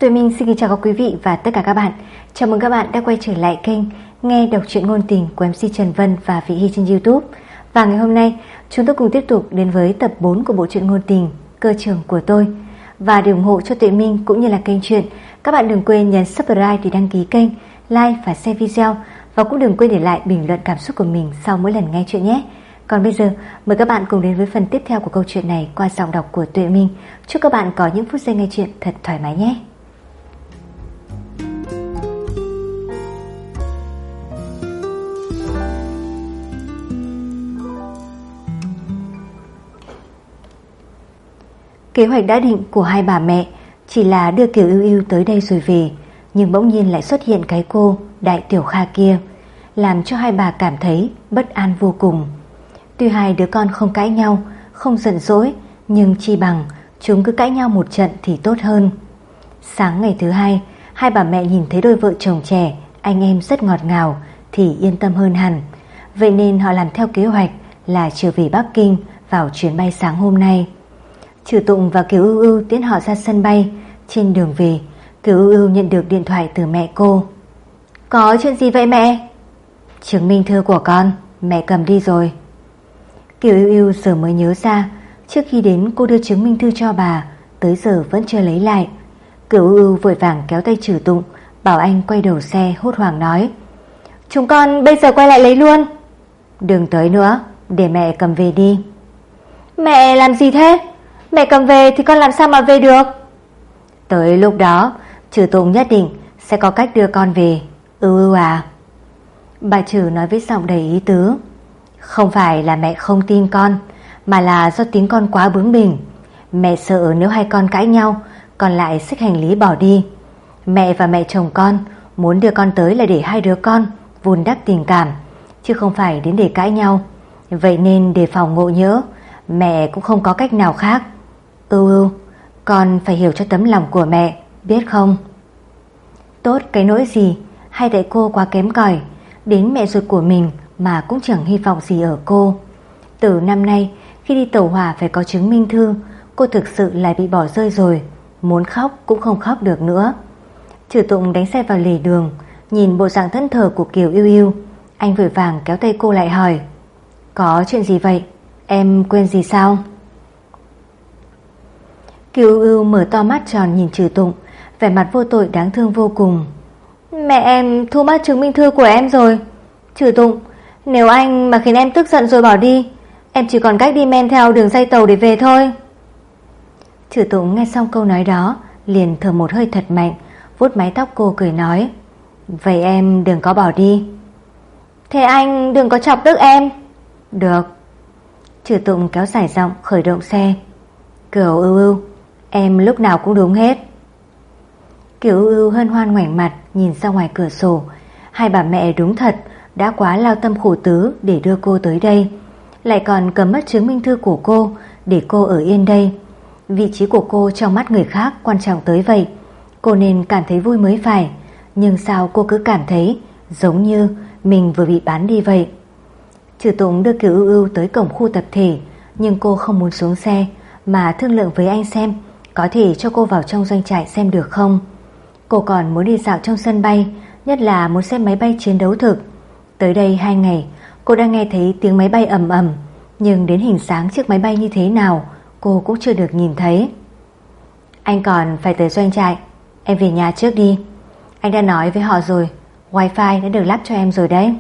Tụi mình xin kính chào các quý vị và tất cả các bạn. Chào mừng các bạn đã quay trở lại kênh Nghe đọc truyện ngôn tình của MC Trần Vân và Vị Hy trên YouTube. Và ngày hôm nay chúng tôi cùng tiếp tục đến với tập 4 của bộ truyện ngôn tình Cơ Trường Của Tôi. Và để ủng hộ cho Tuệ Minh cũng như là kênh truyện, các bạn đừng quên nhấn subscribe để đăng ký kênh, like và share video. Và cũng đừng quên để lại bình luận cảm xúc của mình sau mỗi lần nghe chuyện nhé. Còn bây giờ mời các bạn cùng đến với phần tiếp theo của câu chuyện này qua giọng đọc của Tuệ Minh. Chúc các bạn có những phút giây nghe chuyện thật thoải mái nhé. Kế hoạch đã định của hai bà mẹ chỉ là đưa Kiều Ưu Ưu tới đây rồi về, nhưng bỗng nhiên lại xuất hiện cái cô Đại Tiểu Kha kia, làm cho hai bà cảm thấy bất an vô cùng. Tuy hai đứa con không cãi nhau, không giận dỗi, nhưng chi bằng chúng cứ cãi nhau một trận thì tốt hơn. Sáng ngày thứ hai, hai bà mẹ nhìn thấy đôi vợ chồng trẻ, anh em rất ngọt ngào thì yên tâm hơn hẳn. Vậy nên họ làm theo kế hoạch là trở về Bắc Kinh vào chuyến bay sáng hôm nay. Trừ Tụng và Kiều Ưu Ưu tiễn họ ra sân bay. Trên đường về, Kiều Ưu Ưu nhận được điện thoại từ mẹ cô. Có chuyện gì vậy mẹ? Chứng minh thư của con, mẹ cầm đi rồi. Kiều Ưu Ưu giờ mới nhớ ra, trước khi đến cô đưa chứng minh thư cho bà, tới giờ vẫn chưa lấy lại. Kiều Ưu Ưu vội vàng kéo tay Trừ Tụng, bảo anh quay đầu xe, hốt hoảng nói: Chúng con bây giờ quay lại lấy luôn. Đừng tới nữa, để mẹ cầm về đi. Mẹ làm gì thế? Mẹ cầm về thì con làm sao mà về được? Tới lúc đó Trừ Tụng nhất định sẽ có cách đưa con về. Ưu Ưu à. Bà Trừ nói với giọng đầy ý tứ. Không phải là mẹ không tin con, mà là do tính con quá bướng bỉnh. Mẹ sợ nếu hai con cãi nhau, con lại xách hành lý bỏ đi. Mẹ và mẹ chồng con muốn đưa con tới là để hai đứa con vun đắp tình cảm, chứ không phải đến để cãi nhau. Vậy nên đề phòng ngộ nhỡ, mẹ cũng không có cách nào khác. Ưu Ưu, con phải hiểu cho tấm lòng của mẹ, biết không? Tốt cái nỗi gì, hay tại cô quá kém cỏi, đến mẹ ruột của mình mà cũng chẳng hy vọng gì ở cô. Từ năm nay khi đi tàu hỏa phải có chứng minh thư, cô thực sự lại bị bỏ rơi rồi, muốn khóc cũng không khóc được nữa. Trừ Tụng đánh xe vào lề đường, nhìn bộ dạng thẫn thờ của Kiều Ưu Ưu, anh vội vàng kéo tay cô lại hỏi: Có chuyện gì vậy? Em quên gì sao? Kiều Ưu Ưu mở to mắt tròn nhìn Trừ Tụng, vẻ mặt vô tội đáng thương vô cùng. Mẹ em thu mất chứng minh thư của em rồi. Trừ Tụng, nếu anh mà khiến em tức giận rồi bỏ đi, em chỉ còn cách đi men theo đường dây tàu để về thôi. Trừ Tụng nghe xong câu nói đó liền thở một hơi thật mạnh, vuốt mái tóc cô cười nói: Vậy em đừng có bỏ đi. Thế anh đừng có chọc tức em. Được. Trừ Tụng kéo dài giọng khởi động xe. Kiều Ưu Ưu, em lúc nào cũng đúng hết. Kiều Ưu Ưu hân hoan ngoảnh mặt nhìn ra ngoài cửa sổ. Hai bà mẹ đúng thật đã quá lao tâm khổ tứ để đưa cô tới đây, lại còn cầm mất chứng minh thư của cô để cô ở yên đây. Vị trí của cô trong mắt người khác quan trọng tới vậy, cô nên cảm thấy vui mới phải. Nhưng sao cô cứ cảm thấy giống như mình vừa bị bán đi vậy. Trừ Tụng đưa Kiều Ưu Ưu tới cổng khu tập thể, nhưng cô không muốn xuống xe mà thương lượng với anh xem có thể cho cô vào trong doanh trại xem được không. Cô còn muốn đi dạo trong sân bay, nhất là muốn xem máy bay chiến đấu thực. Tới đây 2 ngày, cô đã nghe thấy tiếng máy bay ầm ầm, nhưng đến hình dáng chiếc máy bay như thế nào cô cũng chưa được nhìn thấy. Anh còn phải tới doanh trại, em về nhà trước đi. Anh đã nói với họ rồi, wifi đã được lắp cho em rồi đấy.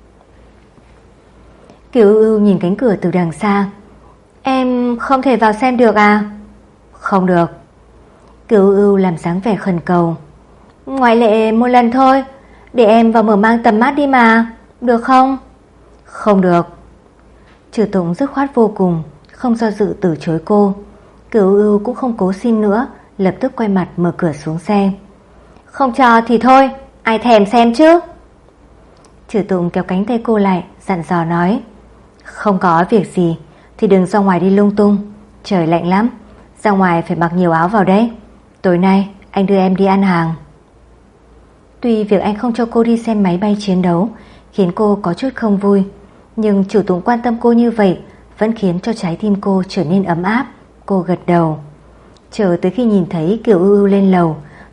Kiều Ưu Ưu nhìn cánh cửa từ đằng xa. Em không thể vào xem được à? Không được. Kiều Ưu Ưu làm dáng vẻ khẩn cầu. Ngoại lệ một lần thôi, để em vào mở mang tầm mắt đi mà, được không? Không được. Trừ Tụng dứt khoát vô cùng, không do dự từ chối cô. Kiều Ưu Ưu cũng không cố xin nữa, lập tức quay mặt mở cửa xuống xe. Không cho thì thôi, ai thèm xem chứ. Trừ Tụng kéo cánh tay cô lại, dặn dò nói: Không có việc gì thì đừng ra ngoài đi lung tung, trời lạnh lắm, ra ngoài phải mặc nhiều áo vào đấy. Tối nay anh đưa em đi ăn hàng. Tuy việc anh không cho cô đi xem máy bay chiến đấu khiến cô có chút không vui, nhưng Trừ Tụng quan tâm cô như vậy vẫn khiến cho trái tim cô trở nên ấm áp. Cô gật đầu. Chờ tới khi nhìn thấy Kiều Ưu Ưu lên lầu,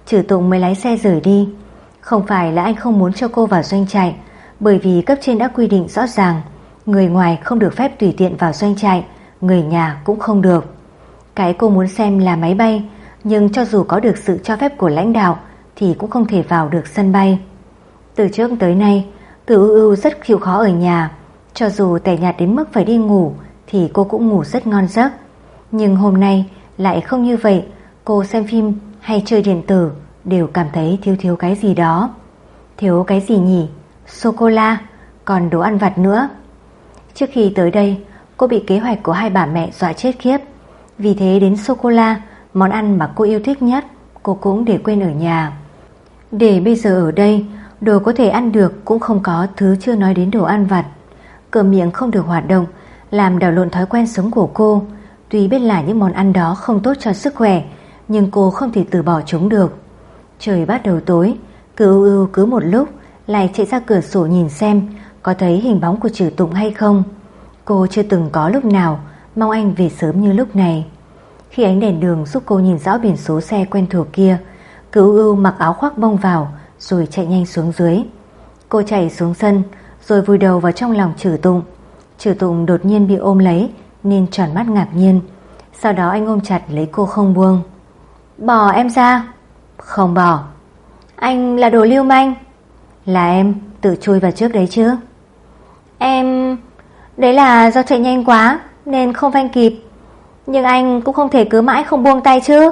Trừ Tụng mới lái xe rời đi. Không phải là anh không muốn cho cô vào doanh trại, bởi vì cấp trên đã quy định rõ ràng, người ngoài không được phép tùy tiện vào doanh trại, người nhà cũng không được. Cái cô muốn xem là máy bay, nhưng cho dù có được sự cho phép của lãnh đạo thì cũng không thể vào được sân bay. Từ trước tới nay, Từ Ưu Ưu rất chịu khó ở nhà, cho dù tẻ nhạt đến mức phải đi ngủ thì cô cũng ngủ rất ngon giấc. Nhưng hôm nay lại không như vậy, cô xem phim hay chơi điện tử đều cảm thấy thiếu cái gì đó. Thiếu cái gì nhỉ? Sô-cô-la, còn đồ ăn vặt nữa. Trước khi tới đây, cô bị kế hoạch của hai bà mẹ dọa chết khiếp. Vì thế đến sô-cô-la, món ăn mà cô yêu thích nhất, cô cũng để quên ở nhà. Để bây giờ ở đây, đồ có thể ăn được cũng không có, thứ chưa nói đến đồ ăn vặt. Cơm miệng không được hoạt động, làm đảo lộn thói quen sống của cô. Tuy biết là những món ăn đó không tốt cho sức khỏe, nhưng cô không thể từ bỏ chúng được. Trời bắt đầu tối, Ưu Ưu cứ một lúc lại chạy ra cửa sổ nhìn xem có thấy hình bóng của Trừ Tụng hay không. Cô chưa từng có lúc nào mong anh về sớm như lúc này. Khi ánh đèn đường giúp cô nhìn rõ biển số xe quen thuộc kia, Ưu Ưu mặc áo khoác bông vào rồi chạy nhanh xuống dưới. Cô chạy xuống sân rồi vùi đầu vào trong lòng Trừ Tụng. Trừ Tụng đột nhiên bị ôm lấy nên tròn mắt ngạc nhiên. Sau đó anh ôm chặt lấy cô không buông. Bỏ em ra. Không bỏ. Anh là đồ lưu manh. Là em tự chui vào trước đấy chứ. Em... Đấy là do chạy nhanh quá nên không phanh kịp. Nhưng anh cũng không thể cứ mãi không buông tay chứ.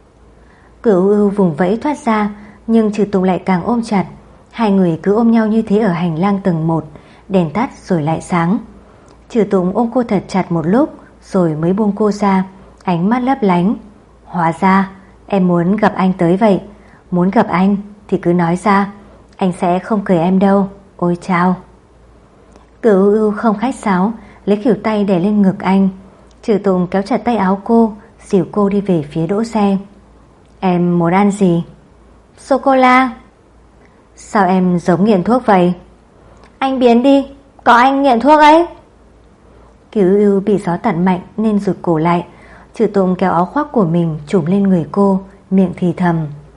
Ưu Ưu vùng vẫy thoát ra, nhưng Trừ Tụng lại càng ôm chặt. Hai người cứ ôm nhau như thế ở hành lang tầng 1. Đèn tắt rồi lại sáng. Trừ Tụng ôm cô thật chặt một lúc rồi mới buông cô ra, ánh mắt lấp lánh. Hóa ra em muốn gặp anh tới vậy. Muốn gặp anh thì cứ nói ra, anh sẽ không cười em đâu. Ôi chao. Ưu Ưu không khách sáo, lấy khuỷu tay đè lên ngực anh. Trừ Tụng kéo chặt tay áo cô, dìu cô đi về phía đỗ xe. Em muốn ăn gì? Sô-cô-la. Sao em giống nghiện thuốc vậy? Anh biến đi, có anh nghiện thuốc ấy. Ưu Ưu bị gió tạt mạnh nên rụt cổ lại. Trừ Tụng kéo áo khoác của mình trùm lên người cô, miệng thì thầm.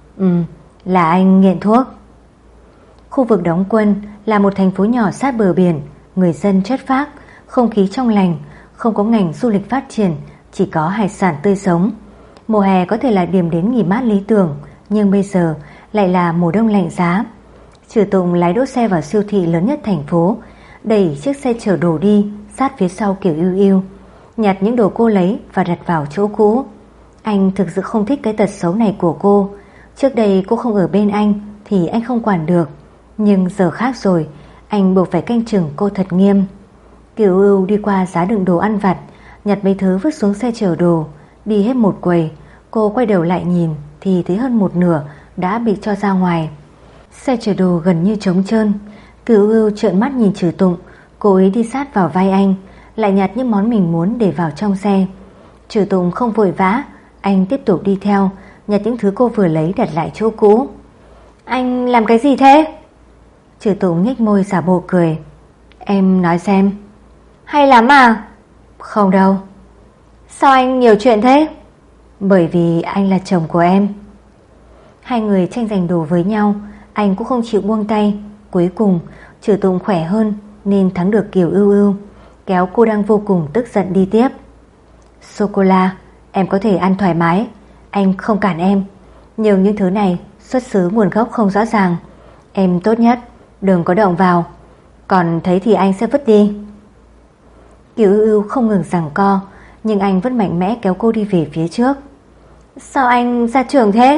Là anh nghiện thuốc. Khu vực đóng quân là một thành phố nhỏ sát bờ biển, người dân chất phác, không khí trong lành, không có ngành du lịch phát triển, chỉ có hải sản tươi sống. Mùa hè có thể là điểm đến nghỉ mát lý tưởng, nhưng bây giờ lại là mùa đông lạnh giá. Trừ Tụng lái đỗ xe vào siêu thị lớn nhất thành phố, đẩy chiếc xe chở đồ đi sát phía sau Kiều Ưu Ưu, nhặt những đồ cô lấy và đặt vào chỗ cũ. Anh thực sự không thích cái tật xấu này của cô. Trước đây cô không ở bên anh thì anh không quản được, nhưng giờ khác rồi, anh buộc phải canh chừng cô thật nghiêm. Kiều Ưu đi qua giá đựng đồ ăn vặt, nhặt mấy thứ vứt xuống xe chở đồ. Đi hết một quầy, cô quay đầu lại nhìn thì thấy hơn một nửa đã bị cho ra ngoài. Xe chở đồ gần như trống trơn. Kiều Ưu trợn mắt nhìn Trừ Tụng, cố ý đi sát vào vai anh, lại nhặt những món mình muốn để vào trong xe. Trừ Tụng không vội vã, anh tiếp tục đi theo, nhặt những thứ cô vừa lấy đặt lại chỗ cũ. Anh làm cái gì thế? Trừ Tụng nhếch môi giả bộ cười. Em nói xem. Hay lắm à? Không đâu. Sao anh nhiều chuyện thế? Bởi vì anh là chồng của em. Hai người tranh giành đồ với nhau, anh cũng không chịu buông tay. Cuối cùng Trừ Tụng khỏe hơn nên thắng được Kiều Ưu Ưu, kéo cô đang vô cùng tức giận đi tiếp. Sô-cô-la, em có thể ăn thoải mái, anh không cản em. Nhưng những thứ này xuất xứ nguồn gốc không rõ ràng, em tốt nhất đừng có động vào, còn thấy thì anh sẽ vứt đi. Kiều Ưu Ưu không ngừng giằng co, nhưng anh vẫn mạnh mẽ kéo cô đi về phía trước. Sao anh ra trường thế?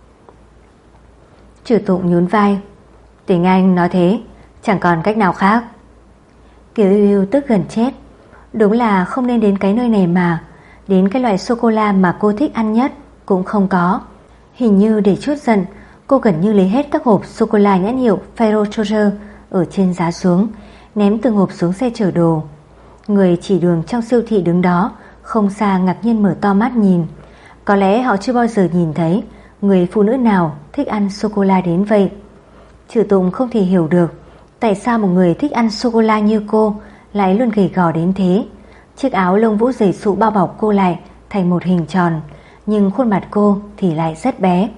Trừ Tụng nhún vai. Tình anh nói thế, chẳng còn cách nào khác. Kiều Ưu Ưu tức gần chết. Đúng là không nên đến cái nơi này mà. Đến cái loại sô-cô-la mà cô thích ăn nhất cũng không có. Hình như để chút giận, cô gần như lấy hết các hộp sô-cô-la nhãn hiệu Ferrero Rocher ở trên giá xuống, ném từng hộp xuống xe chở đồ. Người chỉ đường trong siêu thị đứng đó không xa ngạc nhiên mở to mắt nhìn. Có lẽ họ chưa bao giờ nhìn thấy người phụ nữ nào thích ăn sô-cô-la đến vậy. Trừ Tụng không thể hiểu được tại sao một người thích ăn sô-cô-la như cô lại luôn gầy gò đến thế. Chiếc áo lông vũ dày sụ bao bọc cô lại thành một hình tròn, nhưng khuôn mặt cô thì lại rất bé.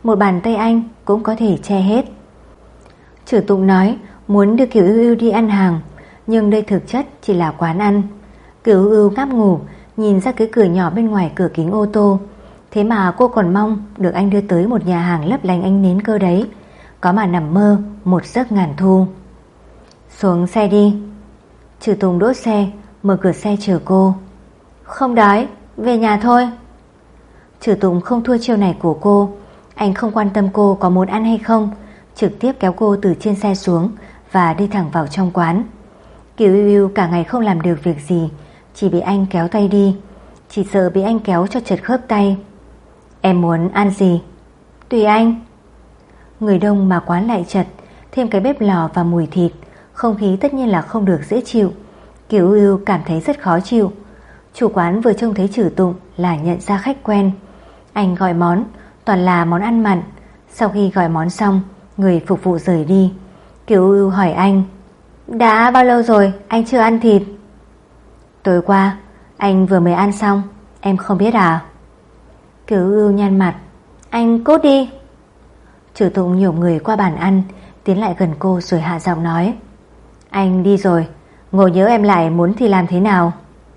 một bàn tay anh cũng có thể che hết. Trử Tụng nói muốn đưa Kiều Ưu Ưu đi ăn hàng, nhưng đây thực chất chỉ là quán ăn. Kiều Ưu Ưu ngáp ngủ nhìn ra cái cửa nhỏ bên ngoài cửa kính ô tô. Thế mà cô còn mong được anh đưa tới một nhà hàng lấp lánh ánh nến cơ đấy. Có mà nằm mơ một giấc ngàn thu. Xuống xe đi. Trử Tùng đỗ xe, mở cửa xe chờ cô. Không đói, về nhà thôi. Trử Tùng không thua chiêu này của cô. Anh không quan tâm cô có muốn ăn hay không, trực tiếp kéo cô từ trên xe xuống và đi thẳng vào trong quán. Kiều Ưu Ưu cả ngày không làm được việc gì, chỉ bị anh kéo tay đi. Chỉ sợ bị anh kéo cho chật khớp tay. Em muốn ăn gì? Tùy anh. Người đông mà quán lại chật, thêm cái bếp lò và mùi thịt, không khí tất nhiên là không được dễ chịu. Kiều Ưu Ưu cảm thấy rất khó chịu. Chủ quán vừa trông thấy Trử Tụng là nhận ra khách quen. Anh gọi món, toàn là món ăn mặn. Sau khi gọi món xong, người phục vụ rời đi. Kiều Ưu Ưu hỏi anh, đã bao lâu rồi anh chưa ăn thịt? Tối qua anh vừa mới ăn xong, em không biết à? Kiều Ưu Ưu nhăn mặt, anh cút đi. Trử Tụng nhổm người qua bàn ăn, tiến lại gần cô rồi hạ giọng nói, anh đi rồi, ngồi nhớ em lại muốn thì làm thế nào?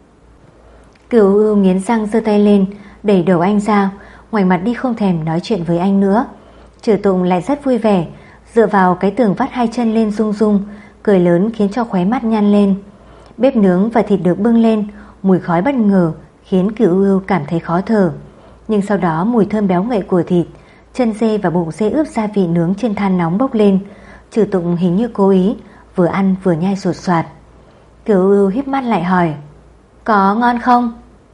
Kiều Ưu Ưu nghiến răng giơ tay lên, đẩy đầu anh ra, ngoảnh mặt đi không thèm nói chuyện với anh nữa. Trử Tụng lại rất vui vẻ, dựa vào cái tường vắt hai chân lên rung rung, cười lớn khiến cho khóe mắt nhăn lên. Bếp nướng và thịt được bưng lên, mùi khói bất ngờ khiến Kiều Ưu Ưu cảm thấy khó thở. Nhưng sau đó mùi thơm béo ngậy của thịt, chân dê và bụng dê ướp gia vị nướng trên than nóng bốc lên. Trử Tụng hình như cố ý, vừa ăn vừa nhai sột soạt. Kiều Ưu Ưu híp mắt lại hỏi, có ngon không?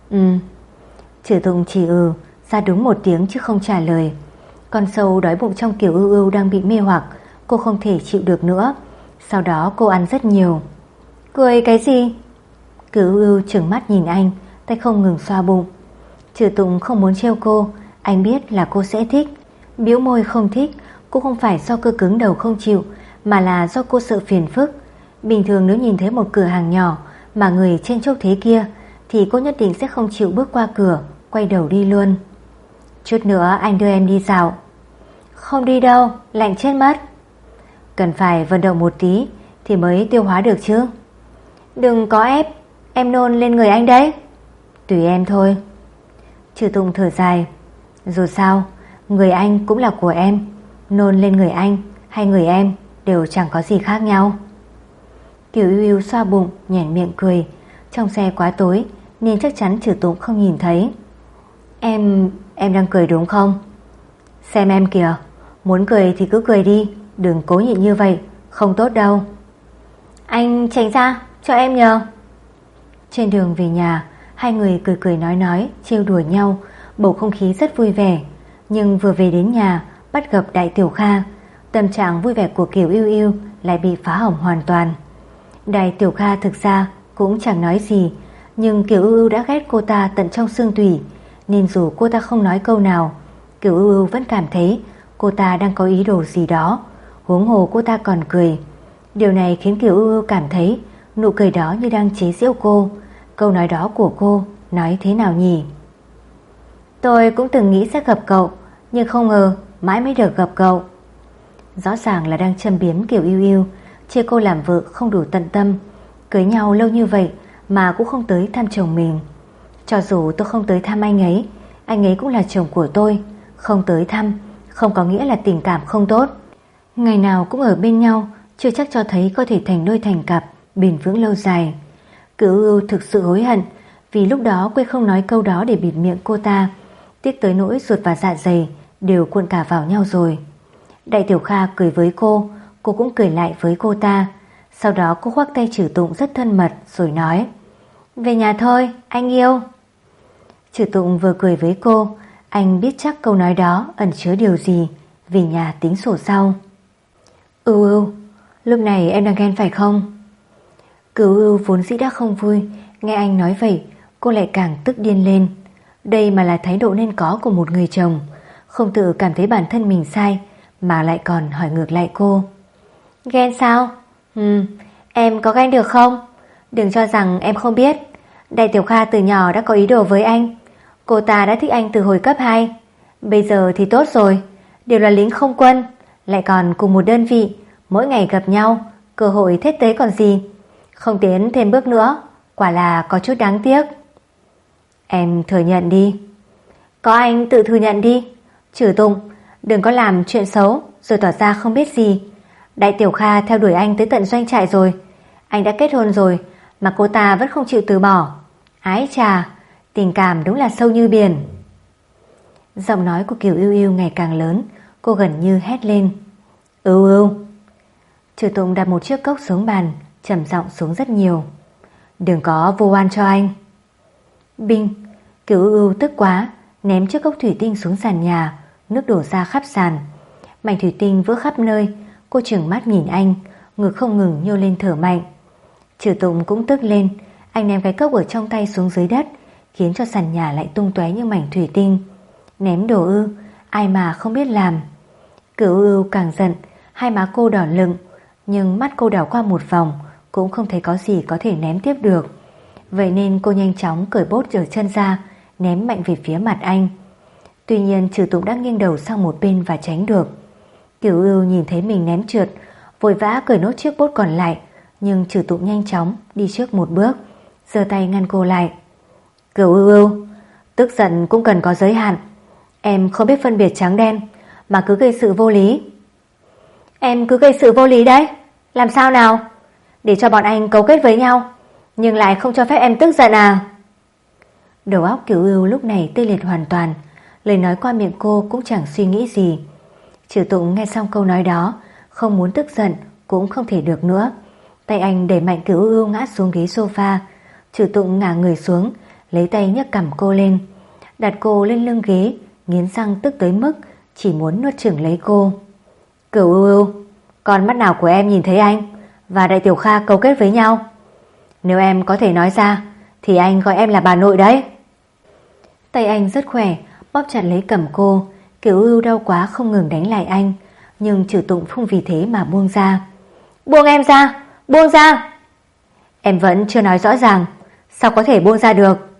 Trử Tụng chỉ ra đúng một tiếng chứ không trả lời. Con sâu đói bụng trong Kiều Ưu Ưu đang bị mê hoặc, cô không thể chịu được nữa. Sau đó cô ăn rất nhiều. Cười cái gì? Kiều Ưu Ưu trừng mắt nhìn anh, tay không ngừng xoa bụng. Trử Tụng không muốn trêu cô, anh biết là cô sẽ thích. Bĩu môi không thích cũng không phải do cơ cứng đầu không chịu, mà là do cô sợ phiền phức. Bình thường nếu nhìn thấy một cửa hàng nhỏ mà người trên chốc thế kia thì cô nhất định sẽ không chịu bước qua cửa, quay đầu đi luôn. Chút nữa anh đưa em đi dạo. Không đi đâu, lạnh chết mất. Cần phải vận động một tí thì mới tiêu hóa được chứ. Đừng có ép, em nôn lên người anh đấy. Tùy em thôi. Trử Tụng thở dài, dù sao người anh cũng là của em, nôn lên người anh hay người em đều chẳng có gì khác nhau. Kiều Ưu Ưu xoa bụng, nhoẻn miệng cười. Trong xe quá tối nên chắc chắn Trử Tụng không nhìn thấy. Em đang cười đúng không? Xem em kìa, muốn cười thì cứ cười đi, đừng cố nhịn như vậy, không tốt đâu. Anh tránh ra, cho em nhờ. Trên đường về nhà, hai người cười cười nói, trêu đùa nhau, bầu không khí rất vui vẻ. Nhưng vừa về đến nhà, bắt gặp Đại Tiểu Kha, tâm trạng vui vẻ của Kiều Ưu Ưu lại bị phá hỏng hoàn toàn. Đại Tiểu Kha thực ra cũng chẳng nói gì, nhưng Kiều Ưu Ưu đã ghét cô ta tận trong xương tủy, nên dù cô ta không nói câu nào, Kiều Ưu Ưu vẫn cảm thấy cô ta đang có ý đồ gì đó. Huống hồ cô ta còn cười. Điều này khiến Kiều Ưu Ưu cảm thấy nụ cười đó như đang chế giễu cô. Câu nói đó của cô nói thế nào nhỉ? Tôi cũng từng nghĩ sẽ gặp cậu, nhưng không ngờ mãi mới được gặp cậu. Rõ ràng là đang châm biếm Kiều Ưu Ưu, chê cô làm vợ không đủ tận tâm. Cưới nhau lâu như vậy mà cũng không tới thăm chồng mình. Cho dù tôi không tới thăm anh ấy cũng là chồng của tôi. Không tới thăm không có nghĩa là tình cảm không tốt. Ngày nào cũng ở bên nhau chưa chắc cho thấy có thể thành đôi thành cặp bền vững lâu dài. Kiều Ưu Ưu thực sự hối hận vì lúc đó quên không nói câu đó để bịt miệng cô ta. Tiếc tới nỗi ruột và dạ dày đều cuộn cả vào nhau rồi. Đại Tiểu Kha cười với cô cũng cười lại với cô ta. Sau đó cô khoác tay Trử Tụng rất thân mật rồi nói, về nhà thôi, anh yêu. Trử Tụng vừa cười với cô, anh biết chắc câu nói đó ẩn chứa điều gì, về nhà tính sổ sau. Ưu Ưu, lúc này em đang ghen phải không? Kiều Ưu vốn dĩ đã không vui, nghe anh nói vậy cô lại càng tức điên lên. Đây mà là thái độ nên có của một người chồng, không tự cảm thấy bản thân mình sai mà lại còn hỏi ngược lại cô. Ghen sao? Em có ghen được không? Đừng cho rằng em không biết. Đại Tiểu Kha từ nhỏ đã có ý đồ với anh. Cô ta đã thích anh từ hồi cấp 2. Bây giờ thì tốt rồi, đều là lính không quân, lại còn cùng một đơn vị, mỗi ngày gặp nhau, cơ hội thiết tế còn gì. Không tiến thêm bước nữa, quả là có chút đáng tiếc. Em thừa nhận đi. Có anh tự thừa nhận đi. Trừ Tùng, đừng có làm chuyện xấu rồi tỏ ra không biết gì. Đại Tiểu Kha theo đuổi anh tới tận doanh trại rồi. Anh đã kết hôn rồi mà cô ta vẫn không chịu từ bỏ. Ái chà, tình cảm đúng là sâu như biển. Giọng nói của Kiều Ưu Ưu ngày càng lớn, cô gần như hét lên. Ưu Ưu. Trừ Tùng đặt một chiếc cốc xuống bàn, trầm giọng xuống rất nhiều. Đừng có vu oan cho anh. Binh. Kiều Ưu Ưu tức quá, ném chiếc cốc thủy tinh xuống sàn nhà, nước đổ ra khắp sàn. Mảnh thủy tinh vỡ khắp nơi. Cô trừng mắt nhìn anh, ngực không ngừng nhô lên thở mạnh. Trừ Tùng cũng tức lên, anh ném cái cốc ở trong tay xuống dưới đất, khiến cho sàn nhà lại tung tóe những mảnh thủy tinh. Ném đồ ư? Ai mà không biết làm. Kiều Ưu Ưu càng giận, hai má cô đỏ lựng, nhưng mắt cô đảo qua một vòng cũng không thấy có gì có thể ném tiếp được. Vậy nên cô nhanh chóng cởi bốt ở chân ra, ném mạnh về phía mặt anh. Tuy nhiên Trừ Tùng đã nghiêng đầu sang một bên và tránh được. Kiều Ưu Ưu nhìn thấy mình ném trượt, vội vã cởi nốt chiếc bốt còn lại, nhưng Trừ Tùng nhanh chóng đi trước một bước, giơ tay ngăn cô lại. Kiều Ưu Ưu, tức giận cũng cần có giới hạn. Em không biết phân biệt trắng đen mà cứ gây sự vô lý. Em cứ gây sự vô lý đấy. Làm sao nào? Để cho bọn anh cấu kết với nhau, nhưng lại không cho phép em tức giận à? Đầu óc Kiều Ưu lúc này tê liệt hoàn toàn, lời nói qua miệng cô cũng chẳng suy nghĩ gì. Trừ Tùng nghe xong câu nói đó, không muốn tức giận cũng không thể được nữa. Tay anh đẩy mạnh Kiều Ưu Ưu ngã xuống ghế sofa. Trừ Tùng ngả người xuống, lấy tay nhấc cằm cô lên, đặt cô lên lưng ghế, nghiến răng tức tới mức chỉ muốn nuốt chửng lấy cô. Kiều Ưu Ưu, con mắt nào của em nhìn thấy anh và Đại Tiểu Kha cấu kết với nhau? Nếu em có thể nói ra thì anh gọi em là bà nội đấy. Tay anh rất khỏe, bóp chặt lấy cằm cô. Kiều Ưu Ưu đau quá không ngừng đánh lại anh, nhưng Trừ Tùng không vì thế mà buông ra. Buông em ra, buông ra. Em vẫn chưa nói rõ ràng, sao có thể buông ra được?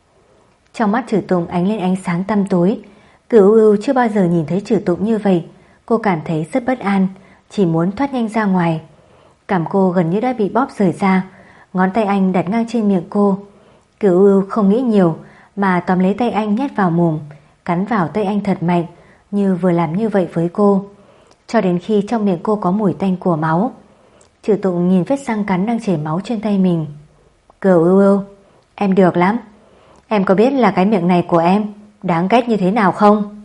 Trong mắt Trừ Tùng ánh lên ánh sáng tăm tối. Kiều Ưu Ưu chưa bao giờ nhìn thấy Trừ Tùng như vậy. Cô cảm thấy rất bất an, chỉ muốn thoát nhanh ra ngoài. Cằm cô gần như đã bị bóp rời ra, ngón tay anh đặt ngang trên miệng cô. Kiều Ưu Ưu không nghĩ nhiều mà tóm lấy tay anh nhét vào mồm, cắn vào tay anh thật mạnh, như vừa làm như vậy với cô, cho đến khi trong miệng cô có mùi tanh của máu. Trừ Tùng nhìn vết răng cắn đang chảy máu trên tay mình. Kiều Ưu Ưu, em được lắm. Em có biết là cái miệng này của em đáng ghét như thế nào không?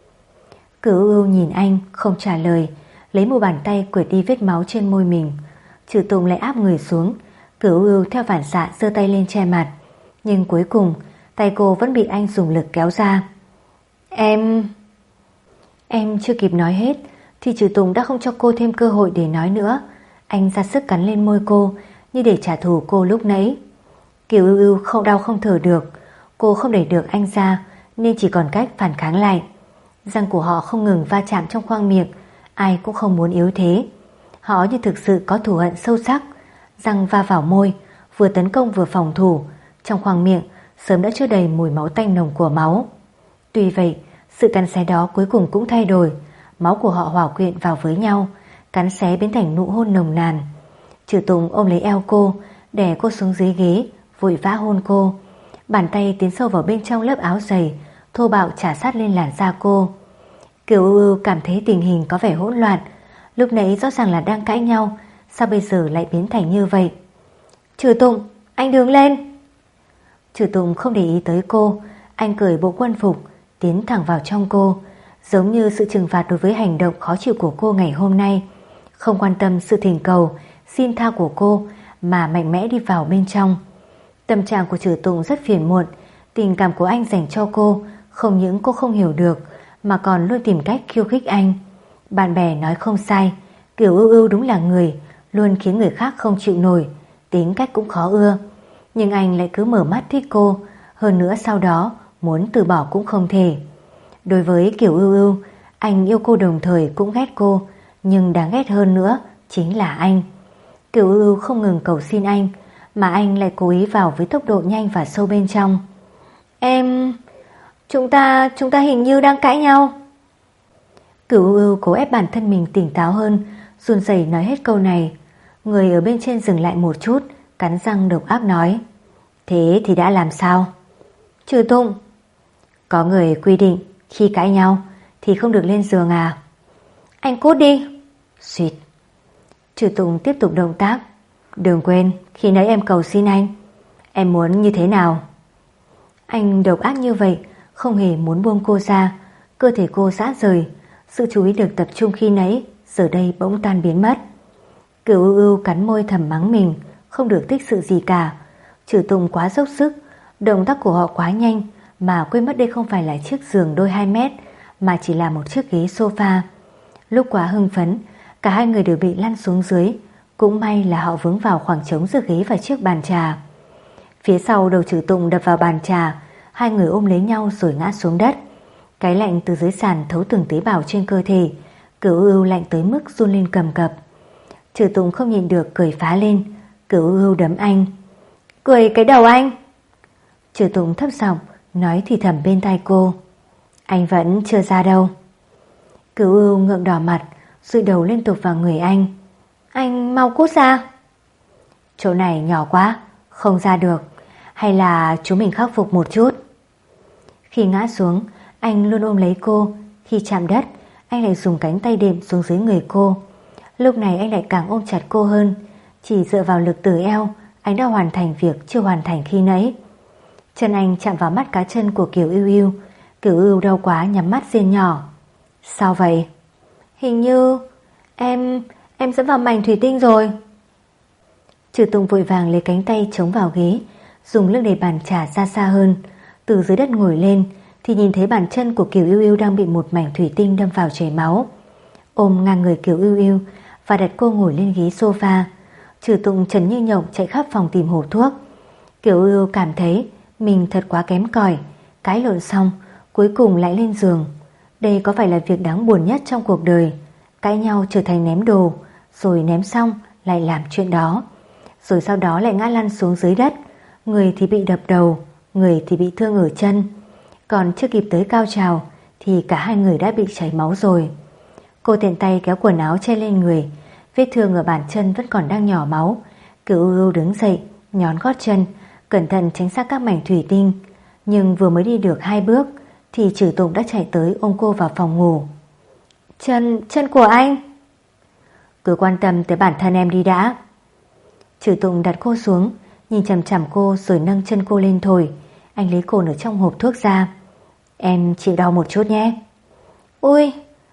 Kiều Ưu Ưu nhìn anh không trả lời, lấy một bàn tay quệt đi vết máu trên môi mình. Trừ Tùng lại áp người xuống. Kiều Ưu Ưu theo phản xạ giơ tay lên che mặt, nhưng cuối cùng tay cô vẫn bị anh dùng lực kéo ra. Em chưa kịp nói hết thì Trừ Tùng đã không cho cô thêm cơ hội để nói nữa. Anh ra sức cắn lên môi cô như để trả thù cô lúc nãy. Kiều Ưu Ưu không đau không thở được. Cô không đẩy được anh ra nên chỉ còn cách phản kháng lại. Răng của họ không ngừng va chạm trong khoang miệng. Ai cũng không muốn yếu thế. Họ như thực sự có thù hận sâu sắc. Răng va vào môi, vừa tấn công vừa phòng thủ. Trong khoang miệng sớm đã chứa đầy mùi máu tanh nồng của máu. Tuy vậy, sự cắn xé đó cuối cùng cũng thay đổi. Máu của họ hòa quyện vào với nhau, cắn xé biến thành nụ hôn nồng nàn. Trừ Tùng ôm lấy eo cô, đè cô xuống dưới ghế, vội vã hôn cô. Bàn tay tiến sâu vào bên trong lớp áo dày, thô bạo chà sát lên làn da cô. Kiều Ưu Ưu cảm thấy tình hình có vẻ hỗn loạn. Lúc nãy rõ ràng là đang cãi nhau, sao bây giờ lại biến thành như vậy? Trừ Tùng, anh đứng lên. Trừ Tùng không để ý tới cô. Anh cởi bộ quân phục, tiến thẳng vào trong cô, giống như sự trừng phạt đối với hành động khó chịu của cô ngày hôm nay. Không quan tâm sự thỉnh cầu, xin tha của cô mà mạnh mẽ đi vào bên trong. Tâm trạng của Trừ Tùng rất phiền muộn. Tình cảm của anh dành cho cô không những cô không hiểu được mà còn luôn tìm cách khiêu khích anh. Bạn bè nói không sai, Kiều Ưu Ưu đúng là người luôn khiến người khác không chịu nổi, tính cách cũng khó ưa. Nhưng anh lại cứ mở mắt thích cô, hơn nữa sau đó muốn từ bỏ cũng không thể. Đối với Kiều Ưu Ưu, anh yêu cô đồng thời cũng ghét cô, nhưng đáng ghét hơn nữa chính là anh. Kiều Ưu Ưu không ngừng cầu xin anh, mà anh lại cố ý vào với tốc độ nhanh và sâu bên trong. Chúng ta hình như đang cãi nhau. Cửu Ưu Ưu cố ép bản thân mình tỉnh táo hơn, run rẩy nói hết câu này. Người ở bên trên dừng lại một chút, cắn răng độc ác nói: Thế thì đã làm sao? Trừ Tụng: Có người quy định khi cãi nhau thì không được lên giường à? Anh cút đi. Xuyệt. Trừ Tụng tiếp tục động tác: Đừng quên khi nãy em cầu xin anh, em muốn như thế nào? Anh độc ác như vậy, không hề muốn buông cô ra. Cơ thể cô rã rời, sự chú ý được tập trung khi nãy giờ đây bỗng tan biến mất. Cửu Ưu Ưu cắn môi thầm mắng mình không được tích sự gì cả. Trừ Tụng quá dốc sức, động tác của họ quá nhanh mà quên mất đây không phải là chiếc giường đôi 2 mét mà chỉ là một chiếc ghế sofa. Lúc quá hưng phấn, cả hai người đều bị lăn xuống dưới. Cũng may là họ vướng vào khoảng trống giữa ghế và chiếc bàn trà. Phía sau đầu Trừ Tụng đập vào bàn trà, hai người ôm lấy nhau rồi ngã xuống đất. Cái lạnh từ dưới sàn thấu từng tế bào trên cơ thể. Cửu Ưu Ưu lạnh tới mức run lên cầm cập. Trừ Tụng không nhịn được cười phá lên. Cửu Ưu Ưu đấm anh. Cười cái đầu anh. Trừ Tụng thấp giọng nói thì thầm bên tai cô: Anh vẫn chưa ra đâu. Cửu Ưu Ưu ngượng đỏ mặt, dụi đầu liên tục vào người anh. Anh mau cút ra. Chỗ này nhỏ quá, không ra được. Hay là chúng mình khắc phục một chút? Khi ngã xuống, anh luôn ôm lấy cô. Khi chạm đất, anh lại dùng cánh tay đệm xuống dưới người cô. Lúc này anh lại càng ôm chặt cô hơn. Chỉ dựa vào lực từ eo, anh đã hoàn thành việc chưa hoàn thành khi nãy. Chân anh chạm vào mắt cá chân của Kiều Ưu Ưu. Kiều Ưu Ưu đau quá nhắm mắt rên nhỏ. Sao vậy? Hình như em dẫm vào mảnh thủy tinh rồi. Trừ Tụng vội vàng lấy cánh tay chống vào ghế, dùng lưng đẩy bàn trà ra xa hơn. Từ dưới đất ngồi lên thì nhìn thấy bàn chân của Kiều Ưu Ưu đang bị một mảnh thủy tinh đâm vào chảy máu. Ôm ngang người Kiều Ưu Ưu và đặt cô ngồi lên ghế sofa. Trừ Tụng trần như nhộng chạy khắp phòng tìm hộp thuốc. Kiều Ưu Ưu cảm thấy mình thật quá kém cỏi, cãi lộn xong cuối cùng lại lên giường. Đây có phải là việc đáng buồn nhất trong cuộc đời? Cãi nhau trở thành ném đồ, rồi ném xong lại làm chuyện đó, rồi sau đó lại ngã lăn xuống dưới đất. Người thì bị đập đầu, người thì bị thương ở chân. Còn chưa kịp tới cao trào thì cả hai người đã bị chảy máu rồi. Cô tiện tay kéo quần áo che lên người. Vết thương ở bàn chân vẫn còn đang nhỏ máu. Cửu Ưu Ưu đứng dậy, nhón gót chân, cẩn thận tránh xa các mảnh thủy tinh. Nhưng vừa mới đi được 2 bước thì Trừ Tụng đã chạy tới ôm cô vào phòng ngủ. Chân của anh. Cứ quan tâm tới bản thân em đi đã. Trừ Tụng đặt cô xuống, nhìn chằm chằm cô rồi nâng chân cô lên thổi. Anh lấy cồn ở trong hộp thuốc ra. Em chịu đau một chút nhé. Ui.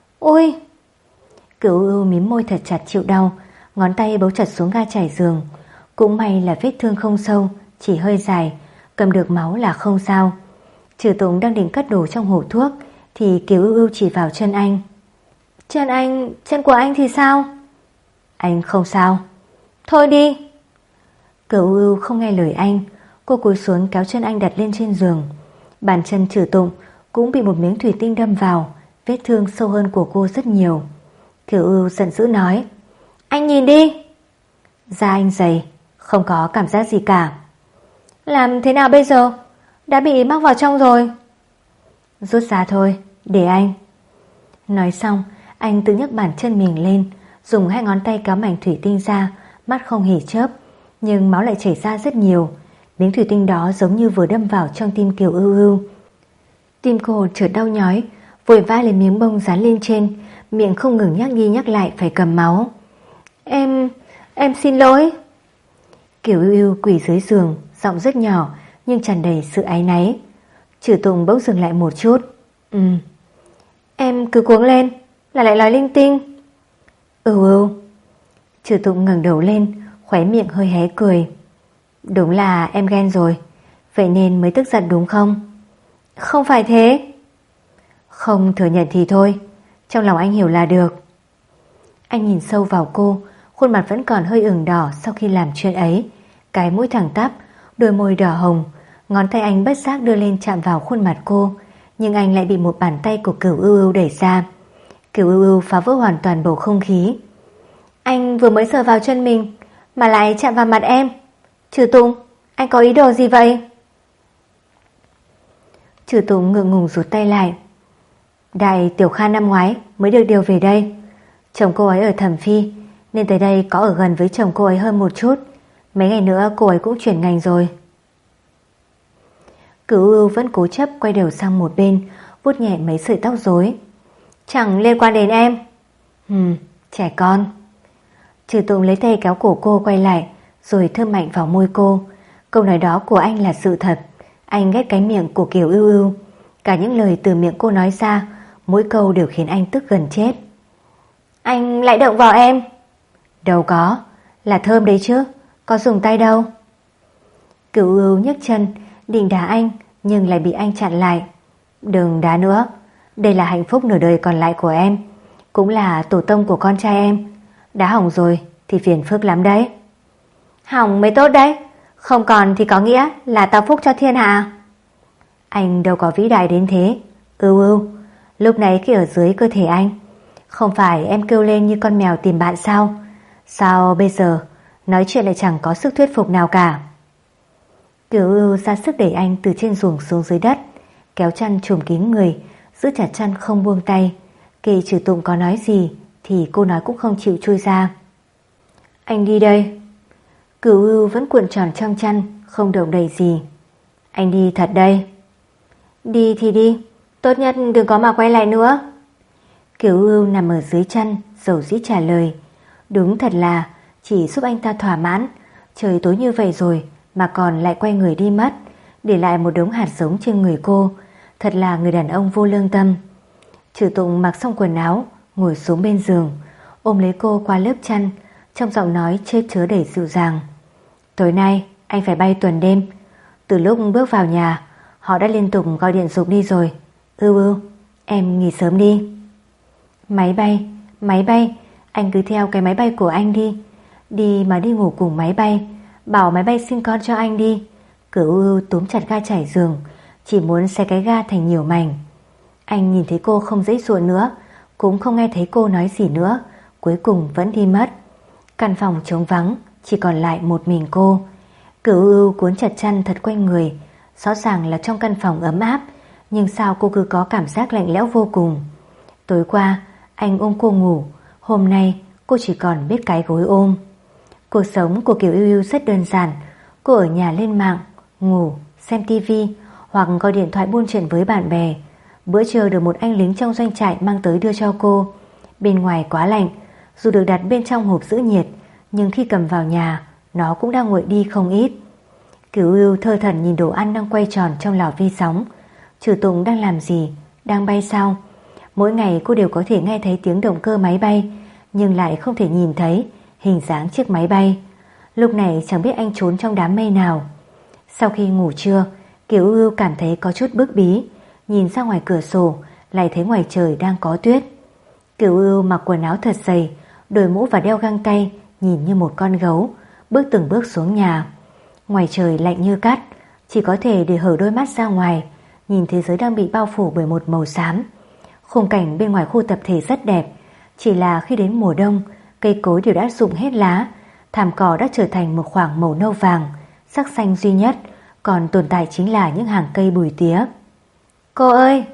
Cửu Ưu mím môi thật chặt chịu đau, ngón tay bấu chặt xuống ga trải giường. Cũng may là vết thương không sâu, chỉ hơi dài, cầm được máu là không sao. Trừ Tụng đang định cất đồ trong hộp thuốc thì Kiều Ưu Ưu chỉ vào chân anh. Chân của anh thì sao? Anh không sao. Thôi đi. Cửu Ưu Ưu không nghe lời anh. Cô cúi xuống kéo chân anh đặt lên trên giường. Bàn chân Trừ Tụng cũng bị một miếng thủy tinh đâm vào, vết thương sâu hơn của cô rất nhiều. Kiều Ưu Ưu giận dữ nói: Anh nhìn đi. Da anh dày, không có cảm giác gì cả. Làm thế nào bây giờ? Đã bị mắc vào trong rồi. Rút ra thôi, để anh. Nói xong, anh tự nhấc bàn chân mình lên, dùng 2 ngón tay kéo mảnh thủy tinh ra, mắt không hề chớp, nhưng máu lại chảy ra rất nhiều. Miếng thủy tinh đó giống như vừa đâm vào trong tim Kiều Ưu Ưu. Tim cô chợt đau nhói, vội vã lấy miếng bông dán lên trên, miệng không ngừng nhắc đi nhắc lại phải cầm máu. Em xin lỗi. Kiều Ưu Ưu quỳ dưới giường, giọng rất nhỏ nhưng tràn đầy sự áy náy. Trừ Tụng bỗng dừng lại một chút. Em cứ cuống lên là lại nói linh tinh. Trừ Tụng ngẩng đầu lên, khóe miệng hơi hé cười. Đúng là em ghen rồi, vậy nên mới tức giận đúng không? Không phải thế. Không thừa nhận thì thôi, trong lòng anh hiểu là được. Anh nhìn sâu vào cô, khuôn mặt vẫn còn hơi ửng đỏ sau khi làm chuyện ấy. Cái mũi thẳng tắp, đôi môi đỏ hồng. Ngón tay anh bất giác đưa lên chạm vào khuôn mặt cô, nhưng anh lại bị một bàn tay của Cửu Ưu Ưu đẩy ra. Cửu Ưu Ưu phá vỡ hoàn toàn bầu không khí. Anh vừa mới sờ vào chân mình mà lại chạm vào mặt em. Trừ Tụng, anh có ý đồ gì vậy? Trừ Tụng ngượng ngùng rụt tay lại. Đại tiểu Kha năm ngoái mới được điều về đây. Chồng cô ấy ở Thẩm Phi nên tới đây có ở gần với chồng cô ấy hơn một chút. Mấy ngày nữa cô ấy cũng chuyển ngành rồi. Cửu Ưu vẫn cố chấp quay đầu sang một bên, vuốt nhẹ mấy sợi tóc rối. Chẳng liên quan đến em. Trẻ con. Trừ Tụng lấy tay kéo cổ cô quay lại, rồi thơm mạnh vào môi cô. Câu nói đó của anh là sự thật. Anh ghét cái miệng của Kiều Ưu Ưu. Cả những lời từ miệng cô nói ra, mỗi câu đều khiến anh tức gần chết. Anh lại động vào em. Đâu có, là thơm đấy chứ, có dùng tay đâu. Cửu Ưu nhấc chân định đá anh, nhưng lại bị anh chặn lại. Đừng đá nữa, đây là hạnh phúc nửa đời còn lại của em, cũng là tổ tông của con trai em. Đá hỏng rồi thì phiền phức lắm đấy. Hỏng mới tốt đấy, không còn thì có nghĩa là tao phúc cho thiên hạ. Anh đâu có vĩ đại đến thế. Ưu Ưu, lúc này khi ở dưới cơ thể anh, không phải em kêu lên như con mèo tìm bạn sao? Sao bây giờ nói chuyện lại chẳng có sức thuyết phục nào cả? Kiều Ưu ra sức đẩy anh từ trên giường xuống dưới đất, kéo chăn trùm kín người, giữ chặt chăn không buông tay. Kệ Trừ Tụng có nói gì thì cô nói cũng không chịu chui ra. Anh đi đây. Cửu Ưu vẫn cuộn tròn trong chăn, không động đậy gì. Anh đi thật đây. Đi thì đi, tốt nhất đừng có mà quay lại nữa. Kiều Ưu nằm ở dưới chăn, dầu dĩ trả lời. Đúng thật là chỉ giúp anh ta thỏa mãn. Trời tối như vậy rồi mà còn lại quay người đi mất, để lại một đống hạt giống trên người cô. Thật là người đàn ông vô lương tâm. Trừ Tụng mặc xong quần áo, ngồi xuống bên giường, ôm lấy cô qua lớp chăn, trong giọng nói chê chứa đầy dịu dàng. Tối nay anh phải bay tuần đêm. Từ lúc bước vào nhà, họ đã liên tục gọi điện giục đi rồi. Ưu Ưu, em nghỉ sớm đi. Máy bay, anh cứ theo cái máy bay của anh đi. Đi mà đi ngủ cùng máy bay, bảo máy bay sinh con cho anh đi. Cửu Ưu túm chặt ga trải giường, chỉ muốn xé cái ga thành nhiều mảnh. Anh nhìn thấy cô không dãy dụa nữa, cũng không nghe thấy cô nói gì nữa, cuối cùng vẫn đi mất. Căn phòng trống vắng, chỉ còn lại một mình cô. Cửu Ưu cuốn chặt chăn thật quanh người. Rõ ràng là trong căn phòng ấm áp, nhưng sao cô cứ có cảm giác lạnh lẽo vô cùng. Tối qua anh ôm cô ngủ, hôm nay cô chỉ còn biết cái gối ôm. Cuộc sống của Kiều Ưu Ưu rất đơn giản. Cô ở nhà lên mạng, ngủ, xem tivi hoặc gọi điện thoại buôn chuyện với bạn bè. Bữa trưa được một anh lính trong doanh trại mang tới đưa cho cô. Bên ngoài quá lạnh, dù được đặt bên trong hộp giữ nhiệt, nhưng khi cầm vào nhà, nó cũng đang nguội đi không ít. Kiều Ưu thơ thẩn nhìn đồ ăn đang quay tròn trong lò vi sóng. Trừ Tụng đang làm gì? Đang bay sao? Mỗi ngày cô đều có thể nghe thấy tiếng động cơ máy bay, nhưng lại không thể nhìn thấy hình dáng chiếc máy bay. Lúc này chẳng biết anh trốn trong đám mây nào. Sau khi ngủ trưa, Kiều Ưu cảm thấy có chút bức bí. Nhìn ra ngoài cửa sổ, lại thấy ngoài trời đang có tuyết. Kiều Ưu mặc quần áo thật dày, đội mũ và đeo găng tay, nhìn như một con gấu, bước từng bước xuống nhà. Ngoài trời lạnh như cát, chỉ có thể để hở đôi mắt ra ngoài, nhìn thế giới đang bị bao phủ bởi một màu xám. Khung cảnh bên ngoài khu tập thể rất đẹp, chỉ là khi đến mùa đông, cây cối đều đã rụng hết lá, thảm cỏ đã trở thành một khoảng màu nâu vàng, sắc xanh duy nhất, còn tồn tại chính là những hàng cây bùi tía. Cô ơi!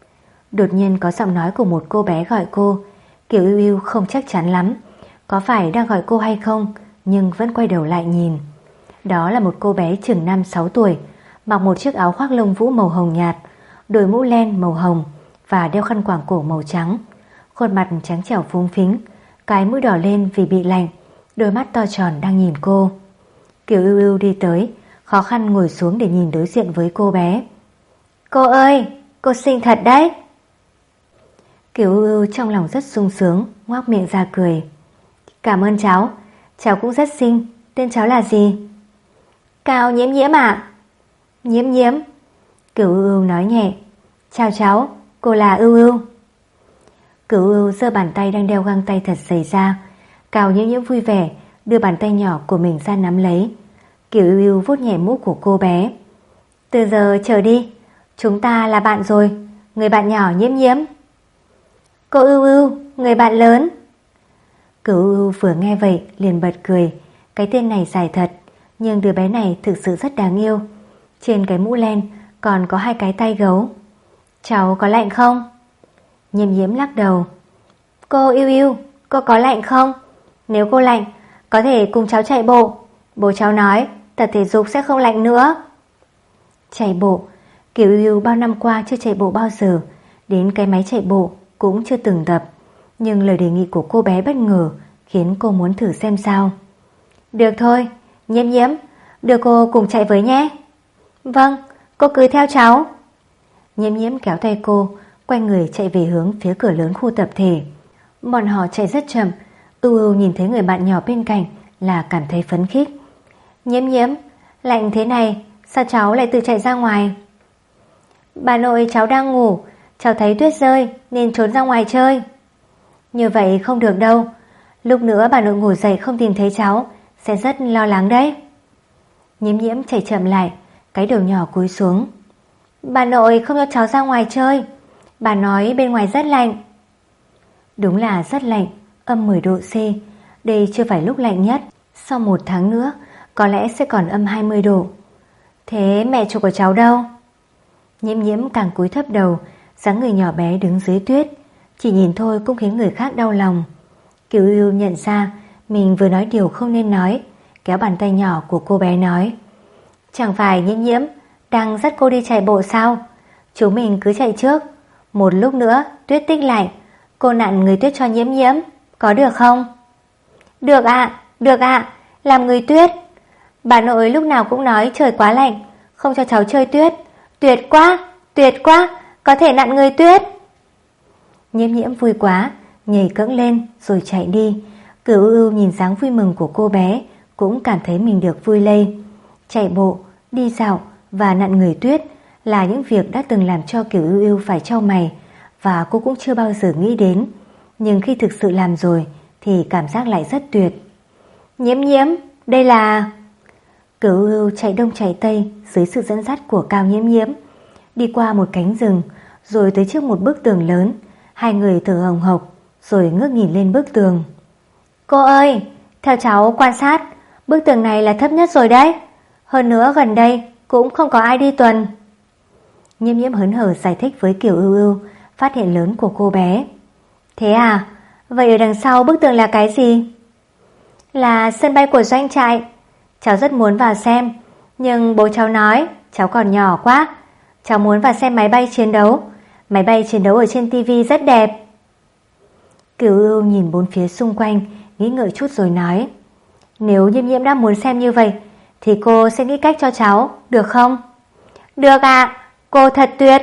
Đột nhiên có giọng nói của một cô bé gọi cô. Kiều Ưu Ưu không chắc chắn lắm có phải đang gọi cô hay không, nhưng vẫn quay đầu lại nhìn. Đó là một cô bé chừng 5-6 tuổi, mặc một chiếc áo khoác lông vũ màu hồng nhạt, đội mũ len màu hồng và đeo khăn quàng cổ màu trắng. Khuôn mặt trắng trẻo phúng phính, cái mũi đỏ lên vì bị lạnh, đôi mắt to tròn đang nhìn cô. Kiều Ưu Ưu đi tới, khó khăn ngồi xuống để nhìn đối diện với cô bé. Cô ơi, cô xinh thật đấy. Kiều Ưu Ưu trong lòng rất sung sướng, ngoác miệng ra cười. Cảm ơn cháu, cháu cũng rất xinh. Tên cháu là gì? Cao Nhiễm Nhiễm ạ. Nhiễm Nhiễm. Kiều Ưu Ưu nói nhẹ. Chào cháu, cô là Ưu Ưu. Kiều Ưu Ưu giơ bàn tay đang đeo găng tay thật dày ra. Cao Nhiễm Nhiễm vui vẻ đưa bàn tay nhỏ của mình ra nắm lấy. Kiều Ưu Ưu vuốt nhẹ mũ của cô bé. Từ giờ trở đi, chúng ta là bạn rồi, người bạn nhỏ Nhiễm Nhiễm. Cô Ưu Ưu, người bạn lớn. Kiều Ưu Ưu vừa nghe vậy liền bật cười. Cái tên này dài thật, nhưng đứa bé này thực sự rất đáng yêu. Trên cái mũ len còn có 2 cái tai gấu. Cháu có lạnh không? Nhiễm Nhiễm lắc đầu. Cô yêu yêu, cô có lạnh không? Nếu cô lạnh, có thể cùng cháu chạy bộ. Bố cháu nói tập thể dục sẽ không lạnh nữa. Chạy bộ, Kiều Yêu Yêu bao năm qua chưa chạy bộ bao giờ, đến cái máy chạy bộ cũng chưa từng tập. Nhưng lời đề nghị của cô bé bất ngờ khiến cô muốn thử xem sao. Được thôi, Nhiễm Nhiễm, đưa cô cùng chạy với nhé. Vâng, cô cứ theo cháu. Nhiễm Nhiễm kéo tay cô, quay người chạy về hướng phía cửa lớn khu tập thể. Bọn họ chạy rất chậm. Ưu Ưu nhìn thấy người bạn nhỏ bên cạnh là cảm thấy phấn khích. Nhiễm Nhiễm, lạnh thế này, sao cháu lại tự chạy ra ngoài? Bà nội cháu đang ngủ, cháu thấy tuyết rơi nên trốn ra ngoài chơi. Như vậy không được đâu, lúc nữa bà nội ngủ dậy không tìm thấy cháu sẽ rất lo lắng đấy. Nhiễm Nhiễm chạy chậm lại, cái đầu nhỏ cúi xuống. Bà nội không cho cháu ra ngoài chơi, bà nói bên ngoài rất lạnh. Đúng là rất lạnh, âm 10 độ C. Đây chưa phải lúc lạnh nhất, sau 1 tháng nữa có lẽ sẽ còn âm 20 độ. Thế mẹ chồng của cháu đâu? Nhiễm Nhiễm càng cúi thấp đầu, dáng người nhỏ bé đứng dưới tuyết, chỉ nhìn thôi cũng khiến người khác đau lòng. Kiều Yêu nhận ra mình vừa nói điều không nên nói, kéo bàn tay nhỏ của cô bé nói. Chẳng phải Nhiễm Nhiễm đang dắt cô đi chạy bộ sao? Chúng mình cứ chạy trước, một lúc nữa tuyết tích lại, cô nặn người tuyết cho Nhiễm Nhiễm, có được không? Được ạ, làm người tuyết. Bà nội lúc nào cũng nói trời quá lạnh, không cho cháu chơi tuyết. Tuyệt quá, có thể nặn người tuyết. Nhiễm Nhiễm vui quá, nhảy cẫng lên rồi chạy đi. Kiều Ưu Ưu nhìn dáng vui mừng của cô bé, cũng cảm thấy mình được vui lây. Chạy bộ, đi dạo và nặn người tuyết là những việc đã từng làm cho Kiều Ưu Ưu phải chau mày, và cô cũng chưa bao giờ nghĩ đến. Nhưng khi thực sự làm rồi thì cảm giác lại rất tuyệt. Nhiễm Nhiễm, đây là... Kiều Ưu Ưu chạy đông chạy tây dưới sự dẫn dắt của Cao Nhiễm Nhiễm, đi qua một cánh rừng, rồi tới trước một bức tường lớn. Hai người thở hồng hộc, rồi ngước nhìn lên bức tường. Cô ơi, theo cháu quan sát, bức tường này là thấp nhất rồi đấy. Hơn nữa gần đây cũng không có ai đi tuần. Nhiễm Nhiễm hớn hở giải thích với Kiều Ưu Ưu phát hiện lớn của cô bé. Thế à, vậy ở đằng sau bức tường là cái gì? Là sân bay của doanh trại. Cháu rất muốn vào xem, nhưng bố cháu nói cháu còn nhỏ quá. Cháu muốn vào xem máy bay chiến đấu. Máy bay chiến đấu ở trên tivi rất đẹp. Kiều Ưu Ưu nhìn bốn phía xung quanh, nghĩ ngợi chút rồi nói. Nếu Nhiễm Nhiễm đã muốn xem như vậy thì cô sẽ nghĩ cách cho cháu, được không? Được ạ, cô thật tuyệt.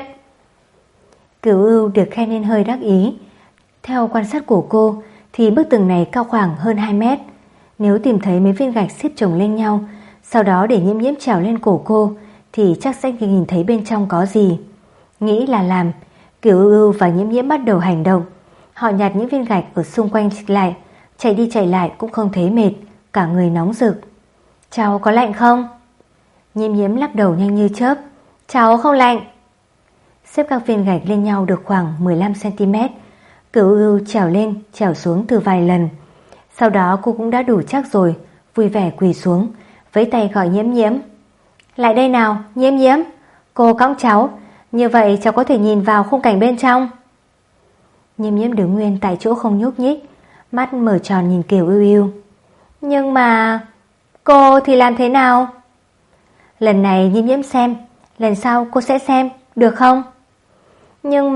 Kiều Ưu Ưu được khen nên hơi đắc ý. Theo quan sát của cô thì bức tường này cao khoảng hơn 2 mét. Nếu tìm thấy mấy viên gạch xếp chồng lên nhau, sau đó để Nhiễm Nhiễm trèo lên cổ cô, thì chắc sẽ nhìn thấy bên trong có gì. Nghĩ là làm, Kiều Ưu Ưu và Nhiễm Nhiễm bắt đầu hành động. Họ nhặt những viên gạch ở xung quanh lại, chạy đi chạy lại cũng không thấy mệt, cả người nóng rực. Cháu có lạnh không? Nhiễm Nhiễm lắc đầu nhanh như chớp. Cháu không lạnh. Xếp các viên gạch lên nhau được khoảng 15 cm. Kiều Ưu Ưu trèo lên trèo xuống từ vài lần. Sau đó cô cũng đã đủ chắc rồi, vui vẻ quỳ xuống, vẫy tay gọi Nhiễm Nhiễm. Lại đây nào, Nhiễm Nhiễm, cô cõng cháu, như vậy cháu có thể nhìn vào khung cảnh bên trong. Nhiễm Nhiễm đứng nguyên tại chỗ không nhúc nhích, mắt mở tròn nhìn Kiều Ưu Ưu. Nhưng mà... cô thì làm thế nào? Lần này Nhiễm Nhiễm xem, lần sau cô sẽ xem, được không? Nhưng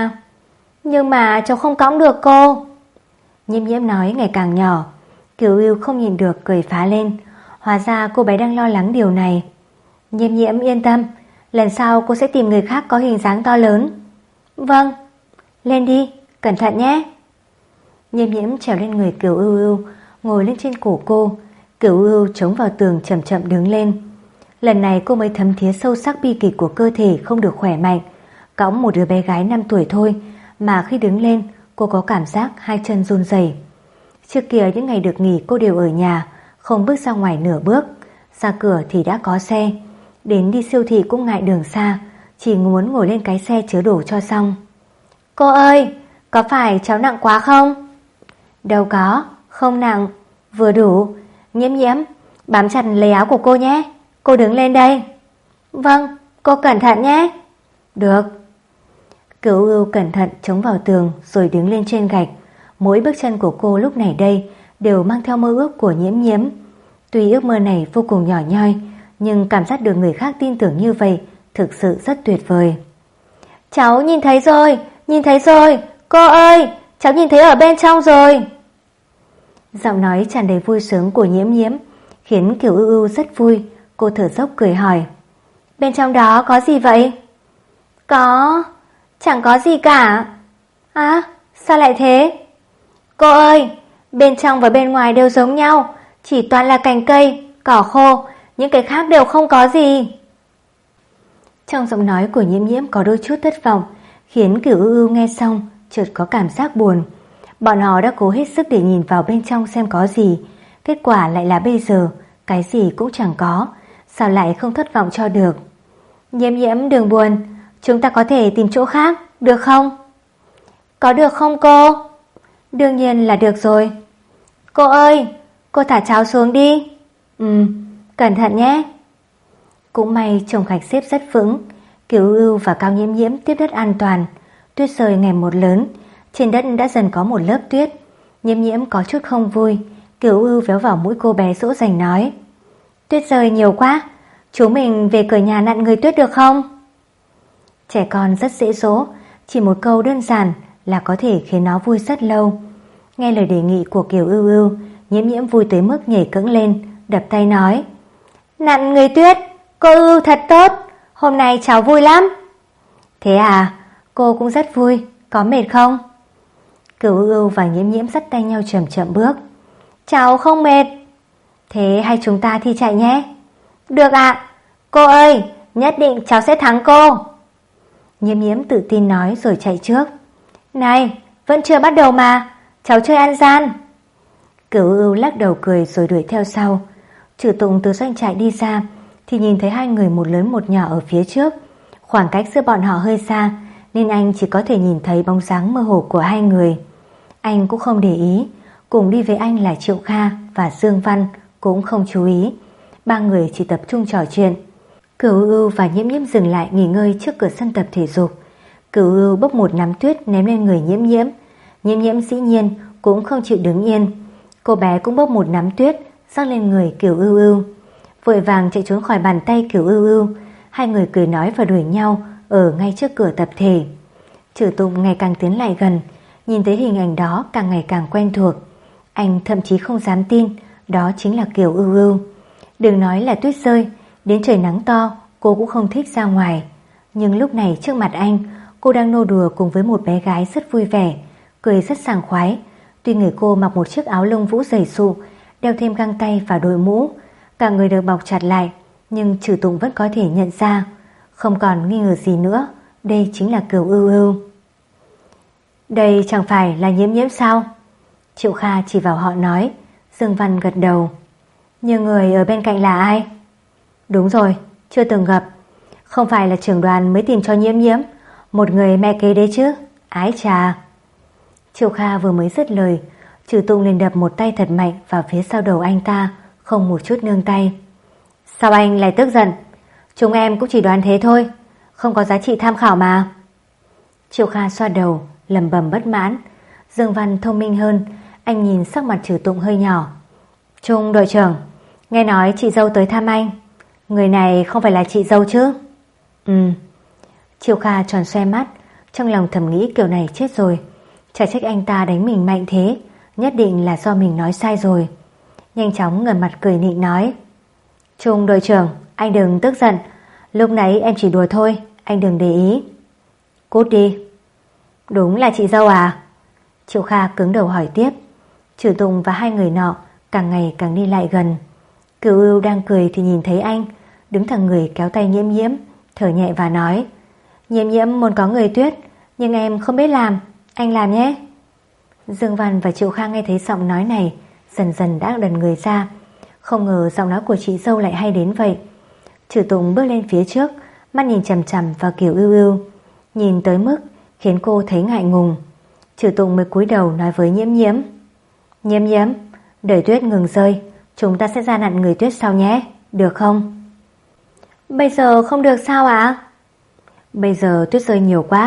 mà cháu không cõng được cô. Nhiễm Nhiễm nói ngày càng nhỏ. Kiều Ưu không nhìn được cười phá lên. Hóa ra cô bé đang lo lắng điều này. Nhiễm Nhiễm yên tâm, lần sau cô sẽ tìm người khác có hình dáng to lớn. Vâng, lên đi, cẩn thận nhé. Nhiễm Nhiễm trèo lên người Kiều Ưu Ưu, ngồi lên trên cổ cô. Kiều Ưu Ưu chống vào tường chậm chậm đứng lên. Lần này cô mới thấm thía sâu sắc bi kịch của cơ thể không được khỏe mạnh. Cõng một đứa bé gái 5 tuổi thôi mà khi đứng lên cô có cảm giác hai chân run rẩy. Trước kia những ngày được nghỉ cô đều ở nhà, không bước ra ngoài nửa bước. Ra cửa thì đã có xe. Đến đi siêu thị cũng ngại đường xa, chỉ muốn ngồi lên cái xe chứa đồ cho xong. Cô ơi, có phải cháu nặng quá không? Đâu có, không nặng, vừa đủ. Nhiễm Nhiễm, bám chặt lấy áo của cô nhé. Cô đứng lên đây. Vâng, cô cẩn thận nhé. Được. Kiều Ưu Ưu cẩn thận chống vào tường rồi đứng lên trên gạch. Mỗi bước chân của cô lúc này đây đều mang theo mơ ước của Nhiễm Nhiễm. Tuy ước mơ này vô cùng nhỏ nhoi, nhưng cảm giác được người khác tin tưởng như vậy thực sự rất tuyệt vời. Cháu nhìn thấy rồi, cô ơi, cháu nhìn thấy ở bên trong rồi. Giọng nói tràn đầy vui sướng của Nhiễm Nhiễm khiến Kiều Ưu Ưu rất vui. Cô thở dốc cười hỏi, bên trong đó có gì vậy? Chẳng có gì cả. Sao lại thế? Cô ơi, bên trong và bên ngoài đều giống nhau, chỉ toàn là cành cây, cỏ khô, những cái khác đều không có gì. Trong giọng nói của Nhiễm Nhiễm có đôi chút thất vọng, khiến Kiều Ưu Ưu nghe xong chợt có cảm giác buồn. Bọn họ đã cố hết sức để nhìn vào bên trong xem có gì, kết quả lại là bây giờ cái gì cũng chẳng có, sao lại không thất vọng cho được. Nhiễm Nhiễm đừng buồn, chúng ta có thể tìm chỗ khác, được không? Có được không cô? Đương nhiên là được rồi. Cô ơi, cô thả cháu xuống đi. Cẩn thận nhé. Cũng may chồng khách xếp rất vững, Kiều Ưu Ưu và Cao Nhiễm Nhiễm tiếp đất an toàn. Tuyết rơi ngày một lớn, trên đất đã dần có một lớp tuyết. Nhiễm Nhiễm có chút không vui. Kiều Ưu Ưu véo vào mũi cô bé dỗ dành nói, tuyết rơi nhiều quá, chúng mình về cửa nhà nặn người tuyết được không? Trẻ con rất dễ dỗ, chỉ một câu đơn giản là có thể khiến nó vui rất lâu. Nghe lời đề nghị của Kiều Ưu Ưu, Nhiễm Nhiễm vui tới mức nhảy cẫng lên, đập tay nói, nặn người tuyết, cô Ưu thật tốt, hôm nay cháu vui lắm. Thế à, cô cũng rất vui, có mệt không? Kiều Ưu Ưu và Nhiễm Nhiễm dắt tay nhau chậm chậm bước. Cháu không mệt. Thế hay chúng ta thi chạy nhé. Được ạ. Cô ơi, nhất định cháu sẽ thắng cô. Nhiễm Nhiễm tự tin nói rồi chạy trước. Này, vẫn chưa bắt đầu mà, cháu chơi ăn gian. Kiều Ưu Ưu lắc đầu cười rồi đuổi theo sau. Trừ Tùng từ doanh trại đi ra thì nhìn thấy hai người một lớn một nhỏ ở phía trước. Khoảng cách giữa bọn họ hơi xa nên anh chỉ có thể nhìn thấy bóng dáng mơ hồ của hai người. Anh cũng không để ý. Cùng đi với anh là Triệu Kha và Dương Văn cũng không chú ý. Ba người chỉ tập trung trò chuyện. Kiều Ưu Ưu và Nhiễm Nhiễm dừng lại nghỉ ngơi trước cửa sân tập thể dục. Kiều Ưu Ưu bốc một nắm tuyết ném lên người Nhiễm Nhiễm. Nhiễm Nhiễm dĩ nhiên cũng không chịu đứng yên. Cô bé cũng bốc một nắm tuyết rắc lên người Kiều Ưu Ưu. Vội vàng chạy trốn khỏi bàn tay Kiều Ưu Ưu. Hai người cười nói và đuổi nhau ở ngay trước cửa tập thể. Trừ Tùng ngày càng tiến lại gần, nhìn thấy hình ảnh đó càng ngày càng quen thuộc. Anh thậm chí không dám tin đó chính là Kiều Ưu Ưu. Đừng nói là tuyết rơi, đến trời nắng to cô cũng không thích ra ngoài. Nhưng lúc này trước mặt anh, cô đang nô đùa cùng với một bé gái rất vui vẻ, cười rất sảng khoái. Tuy người cô mặc một chiếc áo lông vũ dày sụ, đeo thêm găng tay và đội mũ, cả người được bọc chặt lại, nhưng Trừ Tùng vẫn có thể nhận ra. Không còn nghi ngờ gì nữa, đây chính là Kiều Ưu Ưu. Đây chẳng phải là Nhiễm Nhiễm sao? Triệu Kha chỉ vào họ nói. Dương Văn gật đầu. Nhưng người ở bên cạnh là ai? Đúng rồi, chưa từng gặp. Không phải là trưởng đoàn mới tìm cho Nhiễm Nhiễm, một người mẹ kế đấy chứ. Ái chà. Triệu Kha vừa mới dứt lời, Trừ Tùng liền đập một tay thật mạnh vào phía sau đầu anh ta, không một chút nương tay. Sao anh lại tức giận? Chúng em cũng chỉ đoán thế thôi, không có giá trị tham khảo mà. Triệu Kha xoa đầu, lẩm bẩm bất mãn. Dương Văn thông minh hơn, anh nhìn sắc mặt Trừ Tùng hơi nhỏ. Trung đội trưởng, nghe nói chị dâu tới thăm anh. Người này không phải là chị dâu chứ? Triệu Kha tròn xoe mắt, trong lòng thầm nghĩ kiểu này chết rồi. Chả trách anh ta đánh mình mạnh thế, nhất định là do mình nói sai rồi. Nhanh chóng ngẩng mặt cười nịnh nói. Trung đội trưởng, anh đừng tức giận, lúc nãy em chỉ đùa thôi, anh đừng để ý. Cút đi. Đúng là chị dâu à? Triệu Kha cứng đầu hỏi tiếp. Trừ Tùng và hai người nọ càng ngày càng đi lại gần. Kiều Ưu đang cười thì nhìn thấy anh, đứng thẳng người kéo tay Nhiễm Nhiễm, thở nhẹ và nói. Nhiễm Nhiễm muốn có người tuyết, nhưng em không biết làm, anh làm nhé. Dương Văn và Triệu Kha nghe thấy giọng nói này, dần dần đã đần người ra. Không ngờ giọng nói của chị dâu lại hay đến vậy. Trừ Tùng bước lên phía trước, mắt nhìn chằm chằm vào Kiều Ưu Ưu, nhìn tới mức khiến cô thấy ngại ngùng. Trừ Tùng mới cúi đầu nói với Nhiễm Nhiễm. Nhiễm Nhiễm, đợi tuyết ngừng rơi, chúng ta sẽ ra nặn người tuyết sau nhé, được không? Bây giờ không được sao ạ? Bây giờ tuyết rơi nhiều quá,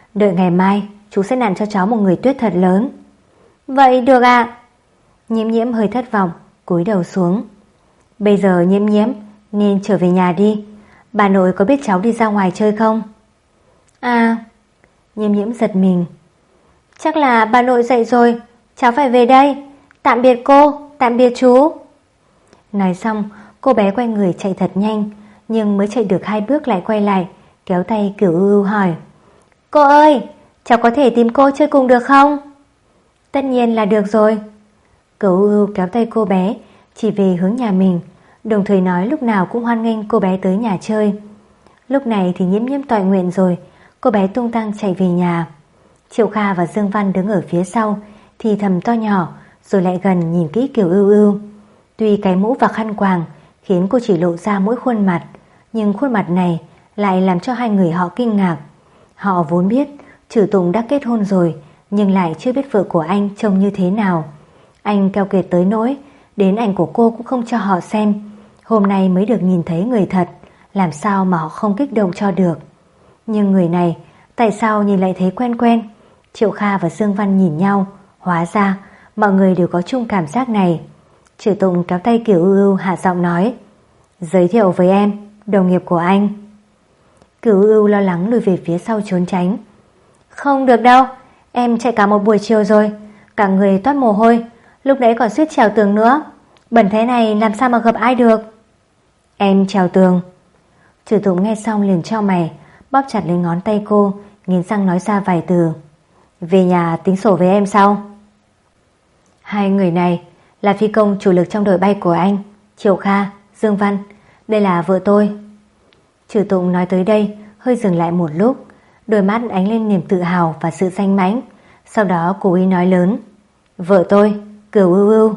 Đợi ngày mai chú sẽ nặn cho cháu một người tuyết thật lớn. Vậy được ạ. Nhiễm Nhiễm hơi thất vọng, cúi đầu xuống. Bây giờ Nhiễm Nhiễm nên trở về nhà đi. Bà nội có biết cháu đi ra ngoài chơi không? À. Nhiễm Nhiễm giật mình. Chắc là bà nội dậy rồi, cháu phải về đây. Tạm biệt cô, tạm biệt chú. Nói xong, cô bé quay người chạy thật nhanh, nhưng mới chạy được 2 bước lại quay lại, kéo tay Cửu Ưu hỏi: Cô ơi, cháu có thể tìm cô chơi cùng được không? Tất nhiên là được rồi. Cửu Ưu kéo tay cô bé chỉ về hướng nhà mình, đồng thời nói lúc nào cũng hoan nghênh cô bé tới nhà chơi. Lúc này thì Nhiễm Nhiễm toại nguyện rồi, cô bé tung tăng chạy về nhà. Triệu Kha và Dương Văn đứng ở phía sau thì thầm to nhỏ, rồi lại gần nhìn kỹ Kiều Ưu Ưu. Tuy cái mũ và khăn quàng khiến cô chỉ lộ ra mỗi khuôn mặt, nhưng khuôn mặt này lại làm cho hai người họ kinh ngạc. Họ vốn biết Trử Tùng đã kết hôn rồi, nhưng lại chưa biết vợ của anh trông như thế nào. Anh keo kiệt tới nỗi đến ảnh của cô cũng không cho họ xem. Hôm nay mới được nhìn thấy người thật, làm sao mà họ không kích động cho được. Nhưng người này tại sao nhìn lại thấy quen quen? Triệu Kha và Dương Văn nhìn nhau, hóa ra mọi người đều có chung cảm giác này. Trử Tùng kéo tay Kiều Ưu Ưu hạ giọng nói: Giới thiệu với em, đồng nghiệp của anh. Kiều Ưu Ưu lo lắng lùi về phía sau trốn tránh. Không được đâu, em chạy cả một buổi chiều rồi, cả người toát mồ hôi, lúc nãy còn suýt trèo tường nữa. Bẩn thế này làm sao mà gặp ai được. Em trèo tường? Trử Tùng nghe xong liền chau mày, bóp chặt lấy ngón tay cô, nghiến răng nói ra vài từ: Về nhà tính sổ với em sau. Hai người này là phi công chủ lực trong đội bay của anh, Triệu Kha, Dương Văn. Đây là vợ tôi. Trử Tùng nói tới đây hơi dừng lại một lúc, đôi mắt ánh lên niềm tự hào và sự danh mãnh. Sau đó cố ý nói lớn: Vợ tôi, Cửu Ưu Ưu.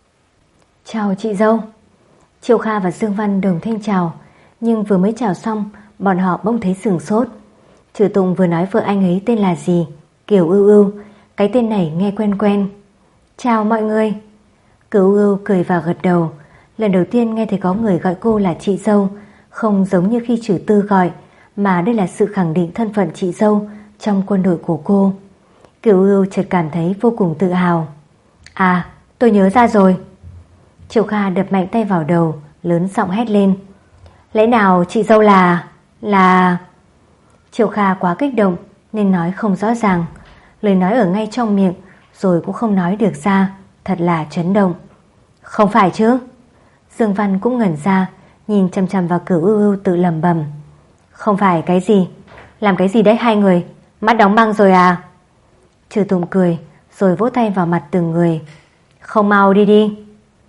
Chào chị dâu. Triệu Kha và Dương Văn đồng thanh chào, nhưng vừa mới chào xong, bọn họ bỗng thấy sửng sốt. Trử Tùng vừa nói vợ anh ấy tên là gì? Kiều Ưu Ưu. Cái tên này nghe quen quen. Chào mọi người. Cửu Ưu cười và gật đầu. Lần đầu tiên nghe thấy có người gọi cô là chị dâu, không giống như khi Trử Tư gọi, mà đây là sự khẳng định thân phận chị dâu trong quân đội của cô. Cửu Ưu chợt cảm thấy vô cùng tự hào. À, tôi nhớ ra rồi. Triệu Kha đập mạnh tay vào đầu, lớn giọng hét lên: Lẽ nào chị dâu là... Triệu Kha quá kích động nên nói không rõ ràng, lời nói ở ngay trong miệng rồi cũng không nói được ra, thật là chấn động. Không phải chứ? Dương Văn cũng ngẩn ra, nhìn chằm chằm vào Cửu Ưu Ưu tự lẩm bẩm: Không phải cái gì? Làm cái gì đấy hai người? Mắt đóng băng rồi à? Trử Tùng cười rồi vỗ tay vào mặt từng người: Không mau đi đi.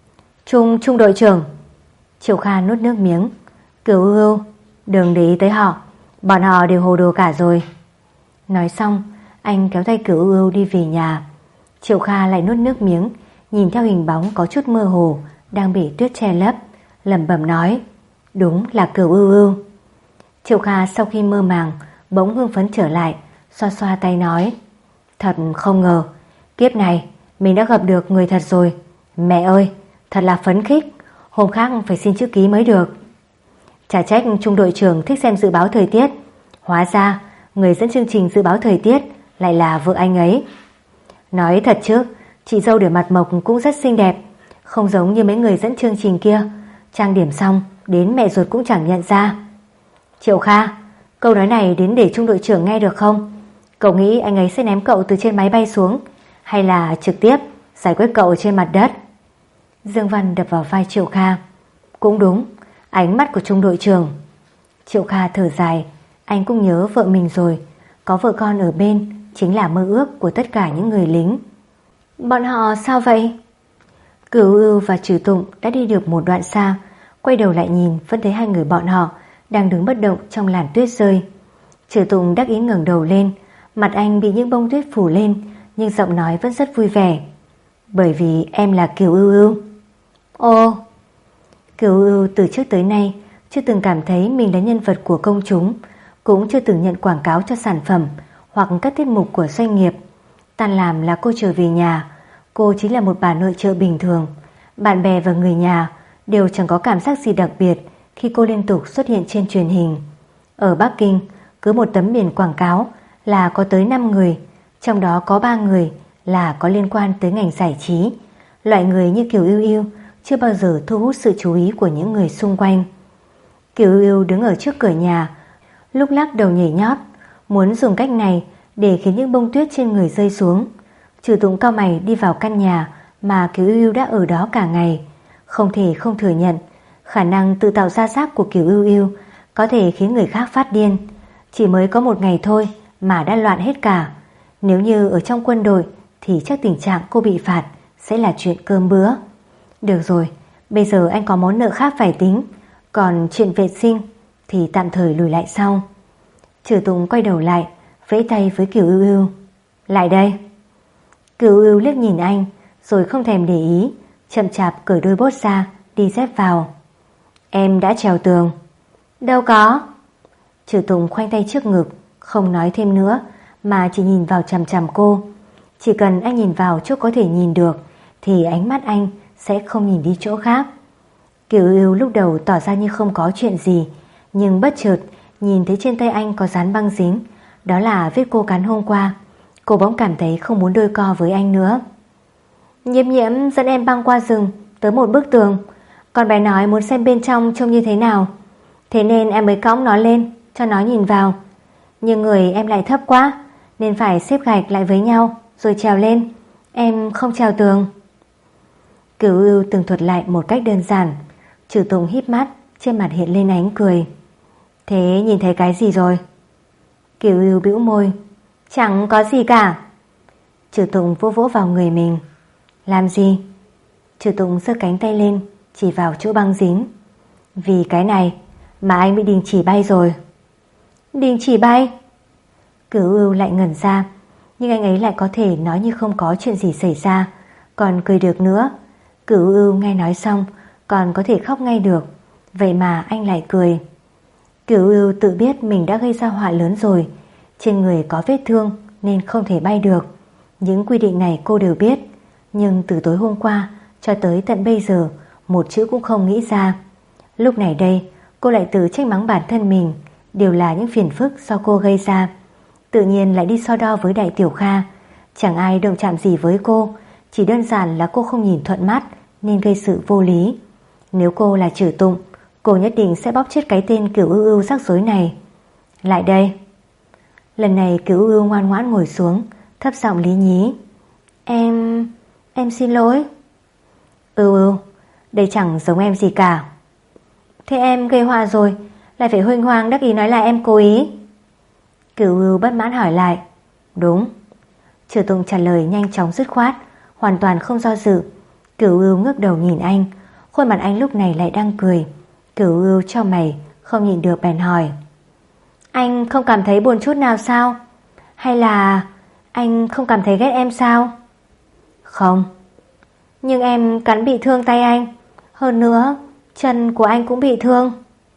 Trung đội trưởng. Triệu Kha nuốt nước miếng: Cửu Ưu Ưu, đừng để ý tới họ, bọn họ đều hồ đồ cả rồi. Nói xong, anh kéo tay Cửu Ưu Ưu đi về nhà. Triệu Kha lại nuốt nước miếng, nhìn theo hình bóng có chút mơ hồ đang bị tuyết che lấp, lẩm bẩm nói: Đúng là Cửu Ưu Ưu. Triệu Kha sau khi mơ màng bỗng hưng phấn trở lại, xoa xoa tay nói: Thật không ngờ, kiếp này mình đã gặp được người thật rồi. Mẹ ơi, thật là phấn khích, hôm khác phải xin chữ ký mới được. Chả trách trung đội trưởng thích xem dự báo thời tiết, hóa ra người dẫn chương trình dự báo thời tiết lại là vợ anh ấy. Nói thật chứ, chị dâu để mặt mộc cũng rất xinh đẹp, không giống như mấy người dẫn chương trình kia, trang điểm xong đến mẹ ruột cũng chẳng nhận ra. Triệu Kha, câu nói này đến để trung đội trưởng nghe được không? Cậu nghĩ anh ấy sẽ ném cậu từ trên máy bay xuống, hay là trực tiếp giải quyết cậu trên mặt đất? Dương Văn đập vào vai Triệu Kha: Cũng đúng, ánh mắt của trung đội trưởng. Triệu Kha thở dài, anh cũng nhớ vợ mình rồi, có vợ con ở bên chính là mơ ước của tất cả những người lính. Bọn họ sao vậy? Cửu Ưu và Trử Tùng đã đi được một đoạn xa, quay đầu lại nhìn vẫn thấy hai người bọn họ đang đứng bất động trong làn tuyết rơi. Trử Tùng đắc ý ngẩng đầu lên, mặt anh bị những bông tuyết phủ lên, nhưng giọng nói vẫn rất vui vẻ: Bởi vì em là Kiều Ưu Ưu. Ồ. Kiều Ưu Ưu từ trước tới nay chưa từng cảm thấy mình là nhân vật của công chúng, cũng chưa từng nhận quảng cáo cho sản phẩm hoặc các tiết mục của doanh nghiệp. Tan làm là cô trở về nhà, cô chính là một bà nội trợ bình thường. Bạn bè và người nhà đều chẳng có cảm giác gì đặc biệt khi cô liên tục xuất hiện trên truyền hình. Ở Bắc Kinh, cứ một tấm biển quảng cáo là có tới 5 người, trong đó có 3 người là có liên quan tới ngành giải trí. Loại người như Kiều Ưu Ưu chưa bao giờ thu hút sự chú ý của những người xung quanh. Kiều Ưu Ưu đứng ở trước cửa nhà, lúc lắc đầu nhảy nhót, muốn dùng cách này để khiến những bông tuyết trên người rơi xuống. Trừ Tụng cau mày đi vào căn nhà mà Kiều Ưu Ưu đã ở đó cả ngày. Không thể không thừa nhận, khả năng tự tạo ra giáp của Kiều Ưu Ưu có thể khiến người khác phát điên. Chỉ mới có một ngày thôi mà đã loạn hết cả. Nếu như ở trong quân đội thì chắc tình trạng cô bị phạt sẽ là chuyện cơm bữa. Được rồi, bây giờ anh có món nợ khác phải tính, còn chuyện vệ sinh thì tạm thời lùi lại sau. Trừ Tụng quay đầu lại, vẫy tay với Kiều Ưu Ưu. Lại đây. Kiều Ưu Ưu liếc nhìn anh, rồi không thèm để ý, chậm chạp cởi đôi bốt ra, đi dép vào. Em đã trèo tường. Đâu có. Trừ Tụng khoanh tay trước ngực, không nói thêm nữa, mà chỉ nhìn vào chằm chằm cô. Chỉ cần anh nhìn vào chỗ có thể nhìn được thì ánh mắt anh sẽ không nhìn đi chỗ khác. Kiều Ưu Ưu lúc đầu tỏ ra như không có chuyện gì, nhưng bất chợt nhìn thấy trên tay anh có dán băng dính, đó là vết cô cắn hôm qua. Cô bỗng cảm thấy không muốn đôi co với anh nữa. Nhiễm Nhiễm dẫn em băng qua rừng tới một bức tường, còn bé nói muốn xem bên trong trông như thế nào, thế nên em mới cõng nó lên cho nó nhìn vào. Nhưng người em lại thấp quá nên phải xếp gạch lại với nhau rồi trèo lên. Em không trèo tường. Kiều Ưu Ưu tường thuật lại một cách đơn giản. Trừ Tụng híp mắt, trên mặt hiện lên ánh cười. Thế nhìn thấy cái gì rồi? Kiều Ưu Ưu bĩu môi. Chẳng có gì cả. Trừ Tụng vỗ vỗ vào người mình. Làm gì? Trừ Tụng giơ cánh tay lên, chỉ vào chỗ băng dính. Vì cái này mà anh bị đình chỉ bay rồi. Đình chỉ bay? Kiều Ưu Ưu lại ngẩn ra, nhưng anh ấy lại có thể nói như không có chuyện gì xảy ra, còn cười được nữa. Kiều Ưu Ưu nghe nói xong còn có thể khóc ngay được, vậy mà anh lại cười. Kiều Ưu Ưu tự biết mình đã gây ra họa lớn rồi, trên người có vết thương nên không thể bay được. Những quy định này cô đều biết, nhưng từ tối hôm qua cho tới tận bây giờ một chữ cũng không nghĩ ra. Lúc này đây cô lại tự trách mắng bản thân mình, đều là những phiền phức do cô gây ra. Tự nhiên lại đi so đo với Đại Tiểu Kha. Chẳng ai động chạm gì với cô, chỉ đơn giản là cô không nhìn thuận mắt nên gây sự vô lý. Nếu cô là Trừ Tụng, cô nhất định sẽ bóp chết cái tên Kiều Ưu Ưu rắc rối này. Lại đây. Lần này Kiều Ưu Ưu ngoan ngoãn ngồi xuống, thấp giọng lý nhí. Em xin lỗi. Ưu Ưu, đây chẳng giống em gì cả. Thế em gây họa rồi, lại phải huênh hoang đắc ý nói là em cố ý. Kiều Ưu bất mãn hỏi lại. Đúng. Trừ Tụng trả lời nhanh chóng dứt khoát, hoàn toàn không do dự. Kiều Ưu ngước đầu nhìn anh, khuôn mặt anh lúc này lại đang cười. Kiều Ưu chau mày, không nhịn được bèn hỏi. Anh không cảm thấy buồn chút nào sao? Hay là anh không cảm thấy ghét em sao? Không. Nhưng em cắn bị thương tay anh, hơn nữa chân của anh cũng bị thương.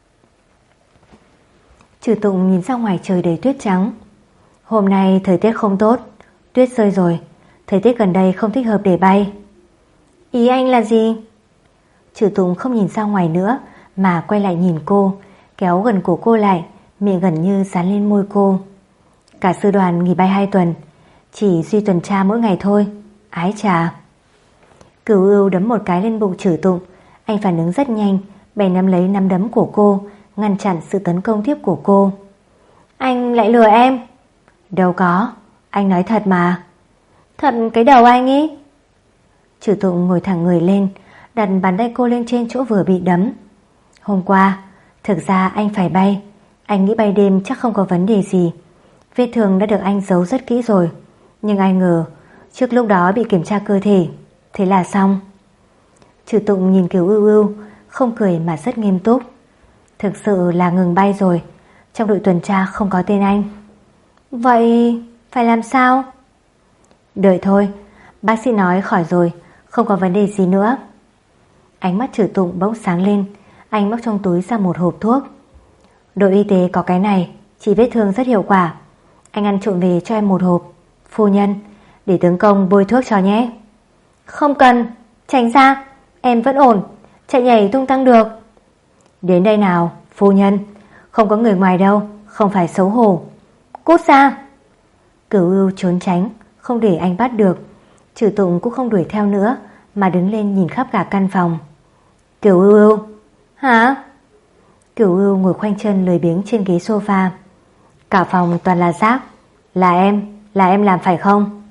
Trừ Tụng nhìn ra ngoài trời đầy tuyết trắng. Hôm nay thời tiết không tốt, tuyết rơi rồi, thời tiết gần đây không thích hợp để bay. Ý anh là gì? Trừ Tụng không nhìn ra ngoài nữa mà quay lại nhìn cô, kéo gần cổ cô lại, miệng gần như dán lên môi cô. Cả sư đoàn nghỉ bay 2 tuần, chỉ duy tuần tra mỗi ngày thôi. Ái chà. Cửu Ưu đấm một cái lên bụng Trừ Tụng. Anh phản ứng rất nhanh, bèn nắm lấy nắm đấm của cô, ngăn chặn sự tấn công tiếp của cô. Anh lại lừa em? Đâu có, anh nói thật mà. Thật cái đầu anh ý. Trừ Tụng ngồi thẳng người lên, đặt bàn tay cô lên trên chỗ vừa bị đấm. Hôm qua, thực ra anh phải bay. Anh nghĩ bay đêm chắc không có vấn đề gì. Vết thương đã được anh giấu rất kỹ rồi. Nhưng ai ngờ, trước lúc đó bị kiểm tra cơ thể. Thế là xong. Trừ Tụng nhìn Kiều Ưu Ưu, không cười mà rất nghiêm túc. Thực sự là ngừng bay rồi, trong đội tuần tra không có tên anh. Vậy phải làm sao? Đợi thôi, bác sĩ nói khỏi rồi, không có vấn đề gì nữa. Ánh mắt Trừ Tụng bỗng sáng lên, anh móc trong túi ra một hộp thuốc. Đội y tế có cái này, trị vết thương rất hiệu quả. Anh ăn trộm về cho em một hộp. Phu nhân, để tướng công bôi thuốc cho nhé. Không cần, tránh ra, em vẫn ổn, chạy nhảy tung tăng được. Đến đây nào, phu nhân, không có người ngoài đâu, không phải xấu hổ. Cút ra. Cửu Ưu trốn tránh, không để anh bắt được. Trừ Tụng cũng không đuổi theo nữa, mà đứng lên nhìn khắp cả căn phòng. Cửu Ưu. Hả? Cửu Ưu ngồi khoanh chân lười biếng trên ghế sofa. Cả phòng toàn là rác. Là em làm phải không?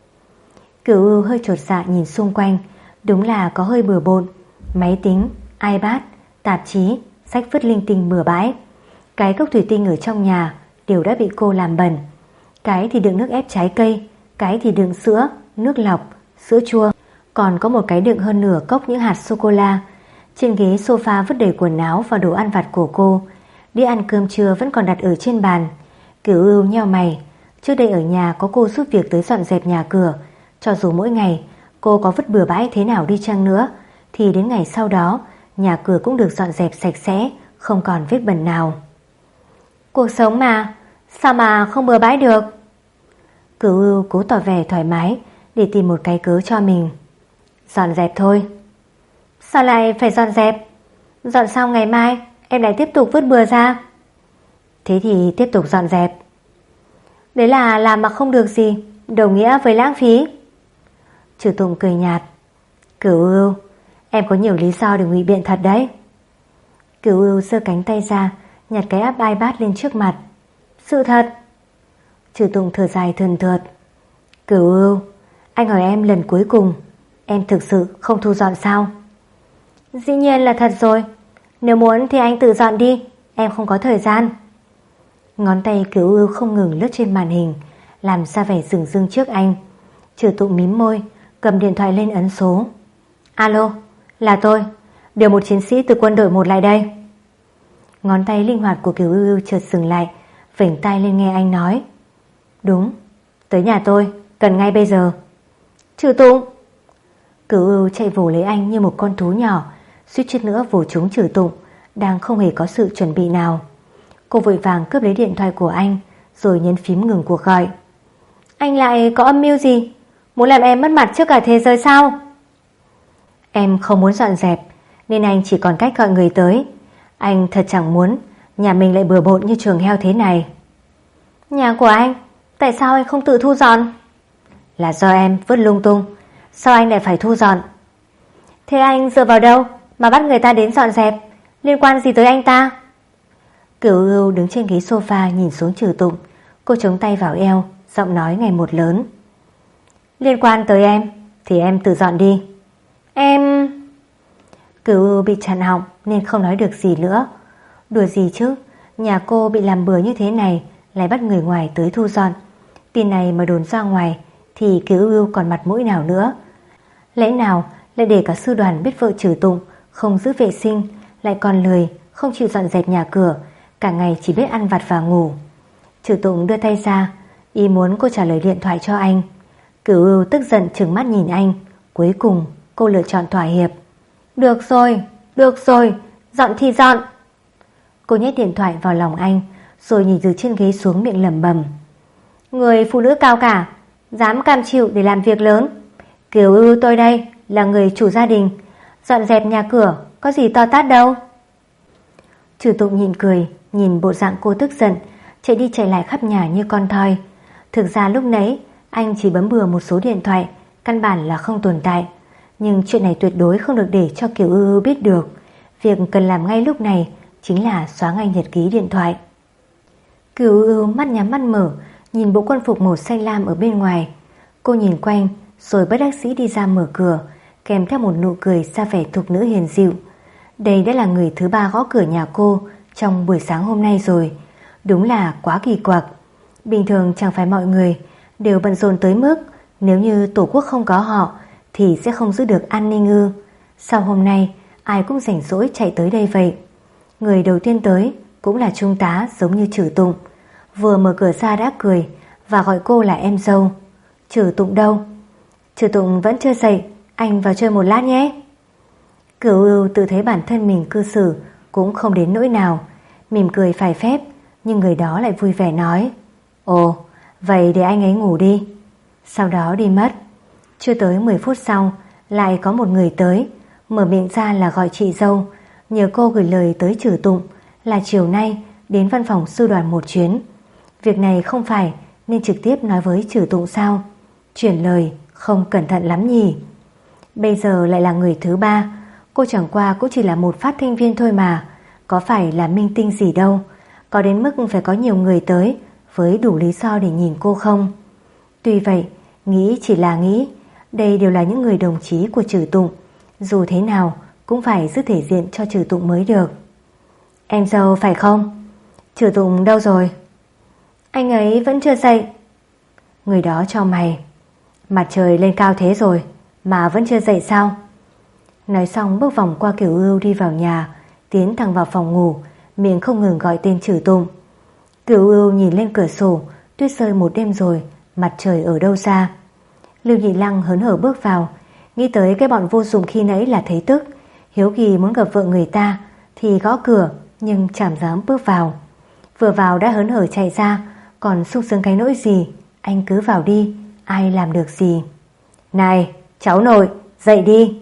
Cửu Ưu hơi chột dạ nhìn xung quanh. Đúng là có hơi bừa bộn. Máy tính, iPad, tạp chí, sách vứt linh tinh bừa bãi. Cái cốc thủy tinh ở trong nhà đều đã bị cô làm bẩn. Cái thì đựng nước ép trái cây, cái thì đựng sữa, nước lọc, sữa chua. Còn có một cái đựng hơn nửa cốc những hạt sô-cô-la. Trên ghế sofa vứt đầy quần áo và đồ ăn vặt của cô. Đĩa ăn cơm trưa vẫn còn đặt ở trên bàn. Cửu Ưu nheo mày. Trước đây ở nhà có cô giúp việc tới dọn dẹp nhà cửa. Cho dù mỗi ngày cô có vứt bừa bãi thế nào đi chăng nữa, thì đến ngày sau đó nhà cửa cũng được dọn dẹp sạch sẽ, không còn vết bẩn nào. Cuộc sống mà, sao mà không bừa bãi được? Cửu Ưu cố tỏ vẻ thoải mái để tìm một cái cớ cho mình. Dọn dẹp thôi. Sao lại phải dọn dẹp? Dọn xong ngày mai em lại tiếp tục vứt bừa ra. Thế thì tiếp tục dọn dẹp. Đấy là làm mà không được gì, đồng nghĩa với lãng phí. Trừ Tụng cười nhạt. Cửu Ưu, em có nhiều lý do để ngụy biện thật đấy. Cửu Ưu giơ cánh tay ra, nhặt cái app iPad lên trước mặt. Sự thật. Trừ Tụng thở dài thườn thượt. Cửu Ưu, anh hỏi em lần cuối cùng, em thực sự không thu dọn sao? Dĩ nhiên là thật rồi. Nếu muốn thì anh tự dọn đi, em không có thời gian. Ngón tay Cửu Ưu không ngừng lướt trên màn hình, làm ra vẻ dửng dưng trước anh. Trừ Tụng mím môi, cầm điện thoại lên ấn số. Alo, là tôi. Điều một chiến sĩ từ quân đội 1 lại đây. Ngón tay linh hoạt của Cửu Ưu chợt dừng lại, vểnh tai lên nghe anh nói. Đúng, tới nhà tôi, cần ngay bây giờ. Trừ Tụng. Cửu Ưu chạy vồ lấy anh như một con thú nhỏ, suýt chút nữa vồ trúng Trừ Tụng, đang không hề có sự chuẩn bị nào. Cô vội vàng cướp lấy điện thoại của anh, rồi nhấn phím ngừng cuộc gọi. Anh lại có âm mưu gì? Muốn làm em mất mặt trước cả thế giới sao? Em không muốn dọn dẹp, nên anh chỉ còn cách gọi người tới. Anh thật chẳng muốn nhà mình lại bừa bộn như chuồng heo thế này. Nhà của anh, tại sao anh không tự thu dọn? Là do em vứt lung tung, sao anh lại phải thu dọn? Thế anh dựa vào đâu mà bắt người ta đến dọn dẹp? Liên quan gì tới anh ta? Cửu Ưu đứng trên ghế sofa nhìn xuống Trừ Tụng. Cô chống tay vào eo, giọng nói ngày một lớn. Liên quan tới em thì em tự dọn đi. Em... Cửu Ưu bị chặn họng nên không nói được gì nữa. Đùa gì chứ, nhà cô bị làm bừa như thế này lại bắt người ngoài tới thu dọn. Tin này mà đồn ra ngoài thì Cửu Ưu còn mặt mũi nào nữa. Lẽ nào lại để cả sư đoàn biết vợ Trừ Tụng không giữ vệ sinh, lại còn lười, không chịu dọn dẹp nhà cửa, cả ngày chỉ biết ăn vặt và ngủ. Trừ Tụng đưa tay ra, ý muốn cô trả lời điện thoại cho anh. Cửu Ưu tức giận trừng mắt nhìn anh. Cuối cùng cô lựa chọn thỏa hiệp. Được rồi, dọn thì dọn. Cô nhét điện thoại vào lòng anh, rồi nhìn từ trên ghế xuống, miệng lẩm bẩm. Người phụ nữ cao cả, dám cam chịu để làm việc lớn. Cửu Ưu tôi đây là người chủ gia đình, dọn dẹp nhà cửa có gì to tát đâu. Trừ Tụng nhịn cười, nhìn bộ dạng cô tức giận, chạy đi chạy lại khắp nhà như con thoi. Thực ra lúc nãy anh chỉ bấm bừa một số điện thoại, căn bản là không tồn tại. Nhưng chuyện này tuyệt đối không được để cho Cửu Ưu biết được. Việc cần làm ngay lúc này chính là xóa ngay nhật ký điện thoại. Cửu Ưu mắt nhắm mắt mở, nhìn bộ quân phục màu xanh lam ở bên ngoài. Cô nhìn quanh rồi bất đắc dĩ đi ra mở cửa, kèm theo một nụ cười ra vẻ thục nữ hiền dịu. Đây đã là người thứ 3 gõ cửa nhà cô trong buổi sáng hôm nay rồi. Đúng là quá kỳ quặc. Bình thường chẳng phải mọi người đều bận rộn tới mức nếu như tổ quốc không có họ thì sẽ không giữ được an ninh ư? Sao hôm nay ai cũng rảnh rỗi chạy tới đây vậy? Người đầu tiên tới cũng là trung tá giống như Trừ Tụng. Vừa mở cửa ra đã cười và gọi cô là em dâu. Trừ Tụng đâu? Trừ Tụng vẫn chưa dậy, anh vào chơi một lát nhé. Cửu Ưu tự thấy bản thân mình cư xử cũng không đến nỗi nào, mỉm cười phài phép, nhưng người đó lại vui vẻ nói. Ồ, vậy để anh ấy ngủ đi. Sau đó đi mất. Chưa tới 10 phút sau lại có một người tới, mở miệng ra là gọi chị dâu, nhờ cô gửi lời tới Trừ Tụng là chiều nay đến văn phòng sư đoàn một chuyến. Việc này không phải nên trực tiếp nói với Trừ Tụng sao? Chuyển lời không cẩn thận lắm nhỉ. Bây giờ lại là người thứ ba. Cô chẳng qua cũng chỉ là một phát thanh viên thôi mà, có phải là minh tinh gì đâu. Có đến mức phải có nhiều người tới với đủ lý do để nhìn cô không? Tuy vậy, nghĩ chỉ là nghĩ, đây đều là những người đồng chí của Trừ Tụng, dù thế nào cũng phải giữ thể diện cho Trừ Tụng mới được. Em dâu phải không? Trừ Tụng đâu rồi? Anh ấy vẫn chưa dậy. Người đó chau mày. Mặt trời lên cao thế rồi mà vẫn chưa dậy sao? Nói xong bước vòng qua Kiều Ưu đi vào nhà, tiến thẳng vào phòng ngủ, miệng không ngừng gọi tên Trừ Tụng. Kiều Ưu nhìn lên cửa sổ, tuyết rơi một đêm rồi, mặt trời ở đâu ra? Lưu Nhị Lăng hớn hở bước vào, nghĩ tới cái bọn vô dụng khi nãy là thấy tức, hiếu kỳ muốn gặp vợ người ta thì gõ cửa nhưng chẳng dám bước vào. Vừa vào đã hớn hở chạy ra, còn sung sướng cái nỗi gì? Anh cứ vào đi, ai làm được gì? Này, cháu nội, dậy đi.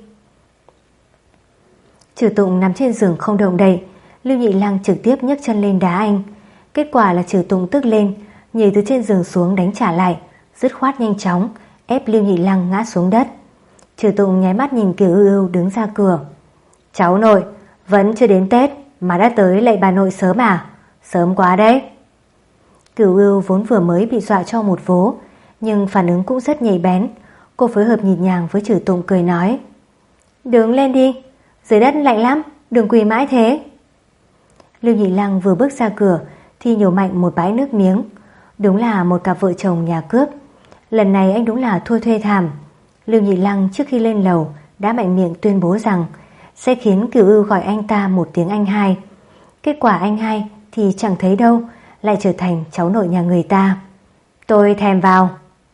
Trừ Tụng nằm trên giường không động đậy, Lưu Nhị Lăng trực tiếp nhấc chân lên đá anh. Kết quả là Trừ Tụng tức lên, nhảy từ trên giường xuống đánh trả lại, dứt khoát nhanh chóng ép Lưu Nhị Lăng ngã xuống đất. Trừ Tụng nháy mắt nhìn Kiều Ưu đứng ra cửa. Cháu nội, vẫn chưa đến Tết mà đã tới lạy bà nội sớm à? Sớm quá đấy. Kiều Ưu vốn vừa mới bị dọa cho một vố, nhưng phản ứng cũng rất nhạy bén. Cô phối hợp nhịp nhàng với Trừ Tụng cười nói: Đứng lên đi, dưới đất lạnh lắm, đừng quỳ mãi thế. Lưu Nhị Lăng vừa bước ra cửa thì nhổ mạnh một bãi nước miếng. Đúng là một cặp vợ chồng nhà cướp. Lần này anh đúng là thua thuê thảm. Lưu Nhị Lăng trước khi lên lầu đã mạnh miệng tuyên bố rằng sẽ khiến Kiều Ưu gọi anh ta một tiếng anh hai. Kết quả anh hai thì chẳng thấy đâu, lại trở thành cháu nội nhà người ta. Tôi thèm vào.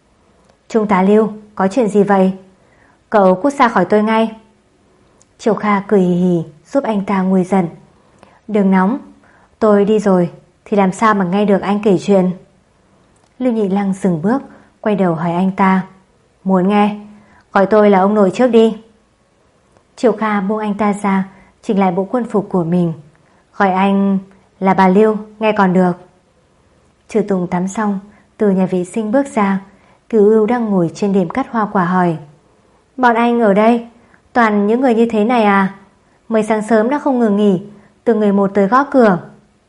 Trung tá Lưu, có chuyện gì vậy? Cậu cút xa khỏi tôi ngay. Triều Kha cười hì hì giúp anh ta nguôi giận. Đừng nóng, tôi đi rồi thì làm sao mà nghe được anh kể chuyện. Lưu Nhị Lăng dừng bước, quay đầu hỏi anh ta: Muốn nghe? Gọi tôi là ông nội trước đi. Triều Kha buông anh ta ra, chỉnh lại bộ quân phục của mình. Gọi anh là bà Lưu, nghe còn được. Trừ Tụng tắm xong, từ nhà vệ sinh bước ra. Cửu Ưu đang ngồi trên đệm cắt hoa quả hỏi: Bọn anh ở đây toàn những người như thế này à? Mới sáng sớm đã không ngừng nghỉ, từng người một tới gõ cửa.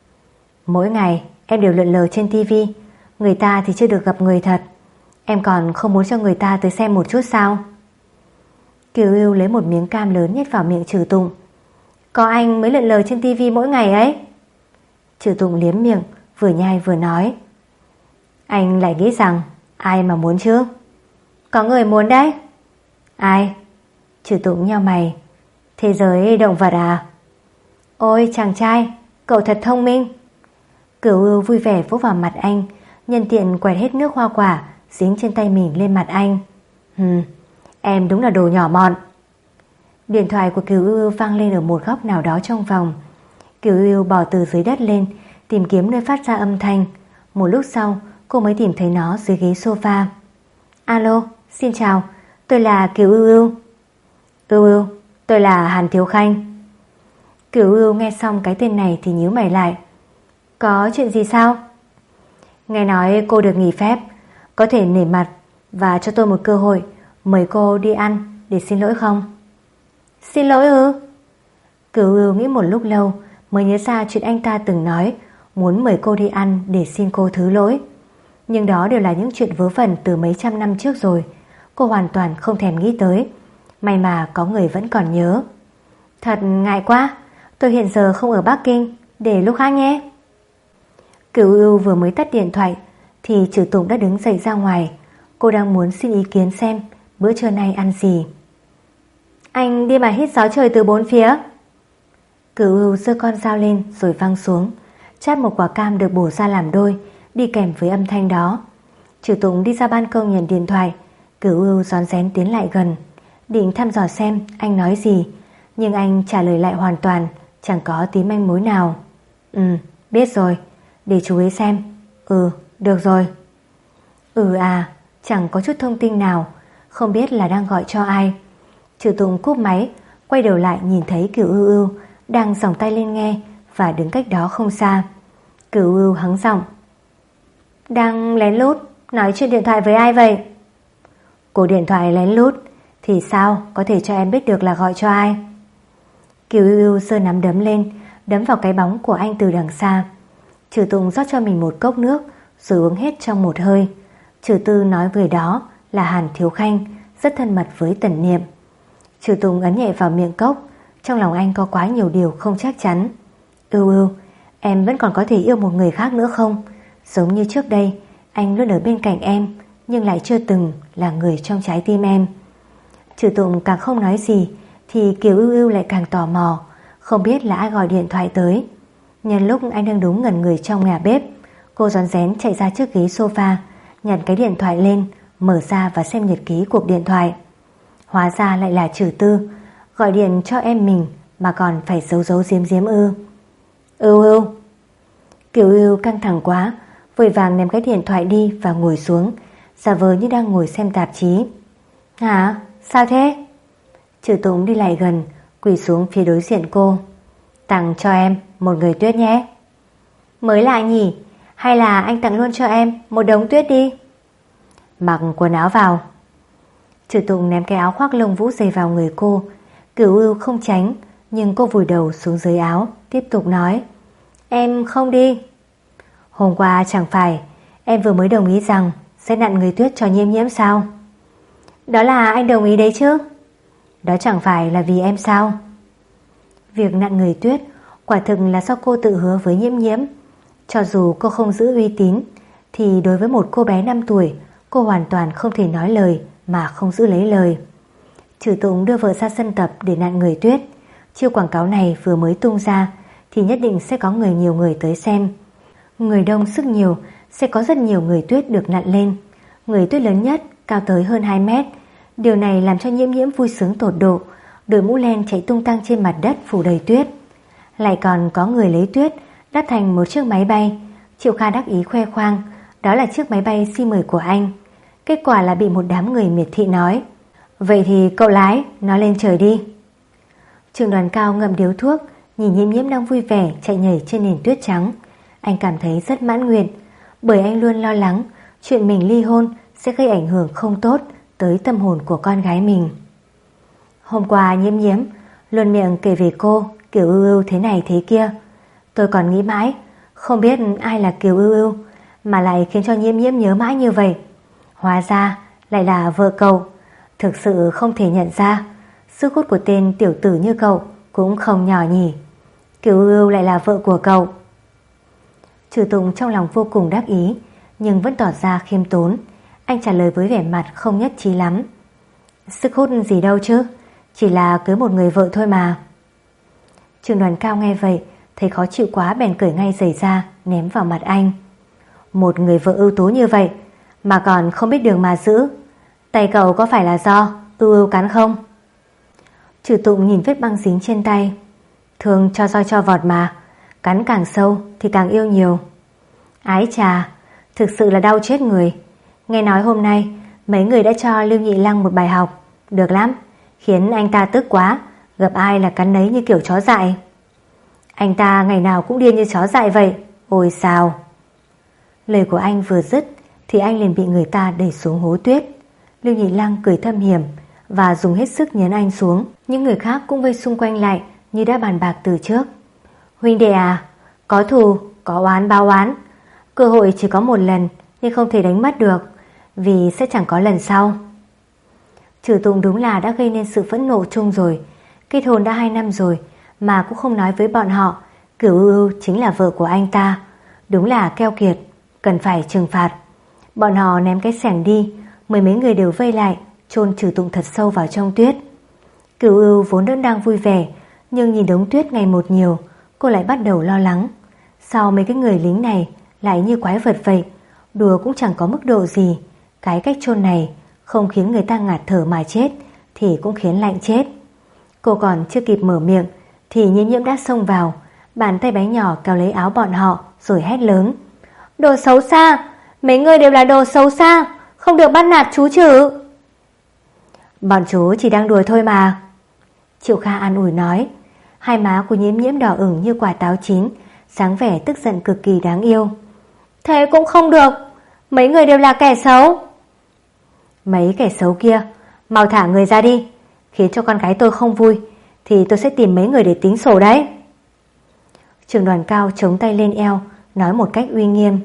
Mỗi ngày em đều lượn lờ trên tivi, người ta thì chưa được gặp người thật. Em còn không muốn cho người ta tới xem một chút sao? Kiều Ưu lấy một miếng cam lớn nhét vào miệng Trừ Tụng. Có anh mới lượn lờ trên tivi mỗi ngày ấy. Trừ Tụng liếm miệng, vừa nhai vừa nói: Anh lại nghĩ rằng ai mà muốn chứ? Có người muốn đấy. Ai? Trừ Tụng nheo mày. Thế giới động vật à? Ôi chàng trai, cậu thật thông minh. Cửu Ưu vui vẻ vỗ vào mặt anh, nhân tiện quẹt hết nước hoa quả dính trên tay mình lên mặt anh. Em đúng là đồ nhỏ mọn. Điện thoại của Kiều Ưu vang lên ở một góc nào đó trong phòng. Kiều Ưu bò từ dưới đất lên, tìm kiếm nơi phát ra âm thanh. Một lúc sau cô mới tìm thấy nó dưới ghế sofa. Alo, xin chào, tôi là Kiều Ưu. Ưu, tôi là Hàn Thiếu Khanh. Kiều Ưu nghe xong cái tên này thì nhíu mày lại. Có chuyện gì sao? Nghe nói cô được nghỉ phép, có thể nể mặt và cho tôi một cơ hội mời cô đi ăn để xin lỗi không? Xin lỗi ư? Kiều Ưu nghĩ một lúc lâu mới nhớ ra chuyện anh ta từng nói muốn mời cô đi ăn để xin cô thứ lỗi. Nhưng đó đều là những chuyện vớ vẩn từ mấy trăm năm trước rồi. Cô hoàn toàn không thèm nghĩ tới. May mà có người vẫn còn nhớ. Thật ngại quá, tôi hiện giờ không ở Bắc Kinh, để lúc khác nhé. Kiều Ưu vừa mới tắt điện thoại thì Trừ Tụng đã đứng dậy ra ngoài. Cô đang muốn xin ý kiến xem bữa trưa nay ăn gì. Anh đi mà hít gió trời từ bốn phía. Kiều Ưu giơ con dao lên rồi văng xuống, chát một quả cam được bổ ra làm đôi, đi kèm với âm thanh đó. Trừ Tụng đi ra ban công nhận điện thoại. Kiều Ưu rón rén tiến lại gần, định thăm dò xem anh nói gì, nhưng anh trả lời lại hoàn toàn chẳng có tí manh mối nào. Biết rồi, để chú ý xem. Được rồi. À, chẳng có chút thông tin nào, không biết là đang gọi cho ai. Trừ Tụng cúp máy, quay đầu lại nhìn thấy Kiều Ưu đang giòng tay lên nghe và đứng cách đó không xa. Kiều Ưu hắng giọng: Đang lén lút Nói chuyện điện thoại với ai vậy? Cuộc điện thoại lén lút thì sao có thể cho em biết được là gọi cho ai? Kiều Ưu Ưu giơ nắm đấm lên, đấm vào cái bóng của anh từ đằng xa. Trừ Tùng rót cho mình một cốc nước rồi uống hết trong một hơi. Trừ Tư nói người đó là Hàn Thiếu Khanh, rất thân mật với Tần Niệm. Trừ Tùng ấn nhẹ vào miệng cốc, trong lòng anh có quá nhiều điều không chắc chắn. Ưu Ưu, em vẫn còn có thể yêu một người khác nữa không? Giống như trước đây, anh luôn ở bên cạnh em, nhưng lại chưa từng là người trong trái tim em. Trừ Tùng càng không nói gì thì Kiều Ưu Ưu lại càng tò mò, không biết là ai gọi điện thoại tới. Nhân lúc anh đang đúng ngẩn người trong nhà bếp, cô rón rén chạy ra trước ghế sofa, nhặt cái điện thoại lên, mở ra và xem nhật ký cuộc điện thoại. Hóa ra lại là Trừ Tư, gọi điện cho em mình mà còn phải giấu giấu giếm giếm ư? Ưu Ưu. Kiều Ưu Ưu căng thẳng quá, vội vàng ném cái điện thoại đi và ngồi xuống, giả vờ như đang ngồi xem tạp chí. Hả? Sao thế? Trừ Tùng đi lại gần, quỳ xuống phía đối diện cô. Tặng cho em một người tuyết nhé. Mới lạ nhỉ? Hay là anh tặng luôn cho em một đống tuyết đi? Mặc quần áo vào. Trừ Tùng ném cái áo khoác lông vũ dày vào người cô. Cửu Ưu không tránh, nhưng cô vùi đầu xuống dưới áo, tiếp tục nói. Em không đi. Hôm qua chẳng phải em vừa mới đồng ý rằng sẽ nặn người tuyết cho Nhiễm Nhiễm sao? Đó là anh đồng ý đấy chứ. Đó chẳng phải là vì em sao? Việc nặn người tuyết quả thực là do cô tự hứa với Nhiễm Nhiễm. Cho dù cô không giữ uy tín thì đối với một cô bé 5 tuổi, cô hoàn toàn không thể nói lời mà không giữ lấy lời. Trừ Tùng đưa vợ ra sân tập để nặn người tuyết. Chiêu quảng cáo này vừa mới tung ra thì nhất định sẽ có nhiều người tới xem. Người đông sức nhiều sẽ có rất nhiều người tuyết được nặn lên. Người tuyết lớn nhất cao tới hơn 2 mét. Điều này làm cho Nhiễm Nhiễm vui sướng tột độ, đội mũ len chạy tung tăng trên mặt đất phủ đầy tuyết. Lại còn có người lấy tuyết đắp thành một chiếc máy bay. Triệu Kha đắc ý khoe khoang, đó là chiếc máy bay C-10 của anh. Kết quả là bị một đám người miệt thị nói, vậy thì cậu lái nó lên trời đi. Trường Đoàn Cao ngậm điếu thuốc, nhìn Nhiễm Nhiễm đang vui vẻ chạy nhảy trên nền tuyết trắng. Anh cảm thấy rất mãn nguyện, bởi anh luôn lo lắng chuyện mình ly hôn sẽ gây ảnh hưởng không tốt tới tâm hồn của con gái mình. Hôm qua Nhiễm Nhiễm luôn miệng kể về cô Kiều Ưu Ưu thế này thế kia. Tôi còn nghĩ mãi không biết ai là Kiều Ưu Ưu mà lại khiến cho Nhiễm Nhiễm nhớ mãi như vậy. Hóa ra lại là vợ cậu. Thực sự không thể nhận ra sức hút của tên tiểu tử như cậu cũng không nhỏ nhỉ. Kiều Ưu Ưu lại là vợ của cậu. Trừ Tùng trong lòng vô cùng đắc ý, nhưng vẫn tỏ ra khiêm tốn. Anh trả lời với vẻ mặt không nhất trí lắm. Sức hút gì đâu chứ, chỉ là cưới một người vợ thôi mà. Trường Đoàn Cao nghe vậy thấy khó chịu quá bèn cởi ngay giày ra ném vào mặt anh. Một người vợ ưu tú như vậy mà còn không biết đường mà giữ. Tay cậu có phải là do Ưu Ưu cắn không? Trừ Tụng nhìn vết băng dính trên tay. Thường cho roi cho vọt mà, cắn càng sâu thì càng yêu nhiều. Ái chà, thực sự là đau chết người. Nghe nói hôm nay mấy người đã cho Lưu Nhị Lăng một bài học. Được lắm, khiến anh ta tức quá, gặp ai là cắn nấy như kiểu chó dại. Anh ta ngày nào cũng điên như chó dại vậy. Ôi sao. Lời của anh vừa dứt thì anh liền bị người ta đẩy xuống hố tuyết. Lưu Nhị Lăng cười thâm hiểm và dùng hết sức nhấn anh xuống. Những người khác cũng vây xung quanh lại như đã bàn bạc từ trước. Huynh đệ à, có thù có oán báo oán. Cơ hội chỉ có một lần nhưng không thể đánh mất được, vì sẽ chẳng có lần sau. Trừ Tùng đúng là đã gây nên sự phẫn nộ chung rồi. Kết hôn đã 2 năm rồi mà cũng không nói với bọn họ Cửu Ưu Ưu chính là vợ của anh ta. Đúng là keo kiệt, cần phải trừng phạt. Bọn họ ném cái xẻng đi, mười mấy người đều vây lại chôn Trừ Tùng thật sâu vào trong tuyết. Cửu Ưu vốn vẫn đang vui vẻ, nhưng nhìn đống tuyết ngày một nhiều, cô lại bắt đầu lo lắng. Sao mấy cái người lính này lại như quái vật vậy? Đùa cũng chẳng có mức độ gì. Cái cách chôn này không khiến người ta ngạt thở mà chết thì cũng khiến lạnh chết. Cô còn chưa kịp mở miệng thì Nhiễm Nhiễm đã xông vào, bàn tay bé nhỏ kéo lấy áo bọn họ rồi hét lớn. Đồ xấu xa, mấy người đều là đồ xấu xa, không được bắt nạt chú Trừ. Bọn chú chỉ đang đùa thôi mà. Triệu Kha an ủi nói. Hai má của Nhiễm Nhiễm đỏ ửng như quả táo chín, dáng vẻ tức giận cực kỳ đáng yêu. Thế cũng không được, Mấy người đều là kẻ xấu. Mấy kẻ xấu kia, mau thả người ra đi. Khiến cho con gái tôi không vui thì tôi sẽ tìm mấy người để tính sổ đấy. Trưởng đoàn Cao chống tay lên eo, nói một cách uy nghiêm.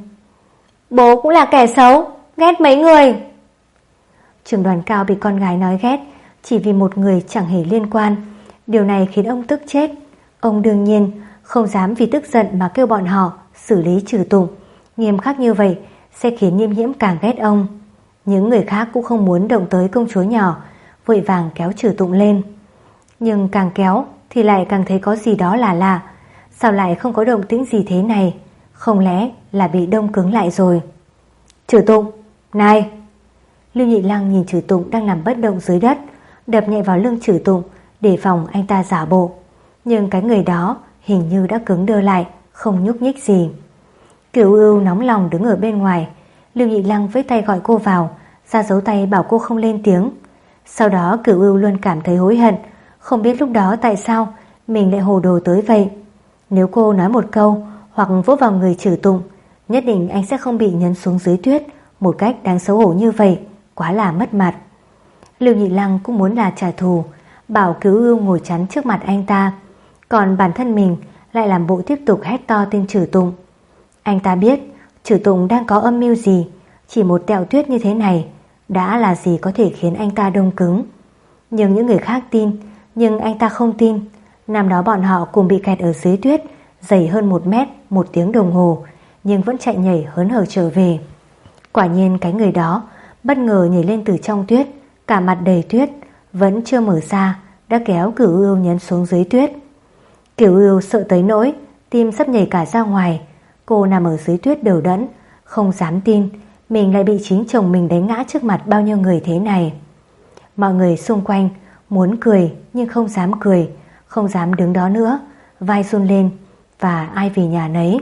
Bố cũng là kẻ xấu, ghét mấy người. Trưởng đoàn Cao bị con gái nói ghét chỉ vì một người chẳng hề liên quan. Điều này khiến ông tức chết. Ông đương nhiên không dám vì tức giận mà kêu bọn họ xử lý trừ tụng. Nghiêm khắc như vậy sẽ khiến Nhiễm Nhiễm càng ghét ông. Những người khác cũng không muốn động tới công chúa nhỏ, vội vàng kéo trừ tụng lên. Nhưng càng kéo thì lại càng thấy có gì đó là lạ. Sao lại không có động tĩnh gì thế này? Không lẽ là bị đông cứng lại rồi? Trừ tụng, này! Lưu Nhị Lăng nhìn Trừ Tụng đang nằm bất động dưới đất, đập nhẹ vào lưng Trừ Tụng để phòng anh ta giả bộ. Nhưng cái người đó hình như đã cứng đơ lại, không nhúc nhích gì. Cửu Ưu nóng lòng đứng ở bên ngoài. Lưu Nhị Lăng với tay gọi cô vào, ra dấu tay bảo cô không lên tiếng. Sau đó Cửu Ưu luôn cảm thấy hối hận, không biết lúc đó tại sao mình lại hồ đồ tới vậy. Nếu cô nói một câu hoặc vỗ vào người Trừ Tụng, nhất định anh sẽ không bị nhấn xuống dưới tuyết một cách đáng xấu hổ như vậy, quá là mất mặt. Lưu Nhị Lăng cũng muốn là trả thù, bảo Cửu Ưu ngồi chắn trước mặt anh ta, còn bản thân mình lại làm bộ tiếp tục hét to tên Trừ Tụng. Anh ta biết Trừ Tụng đang có âm mưu gì, chỉ một tẹo tuyết như thế này đã là gì có thể khiến anh ta đông cứng. Nhưng những người khác tin, nhưng anh ta không tin. Năm đó bọn họ cùng bị kẹt ở dưới tuyết dày hơn 1 mét 1 tiếng đồng hồ, nhưng vẫn chạy nhảy hớn hở trở về. Quả nhiên cái người đó bất ngờ nhảy lên từ trong tuyết, cả mặt đầy tuyết, vẫn chưa mở ra đã kéo Cửu Ưu nhấn xuống dưới tuyết. Cửu Ưu sợ tới nỗi tim sắp nhảy cả ra ngoài. Cô nằm ở dưới tuyết đờ đẫn, không dám tin mình lại bị chính chồng mình đánh ngã trước mặt bao nhiêu người thế này. Mọi người xung quanh muốn cười nhưng không dám cười, không dám đứng đó nữa, vai run lên và ai vì nhà nấy.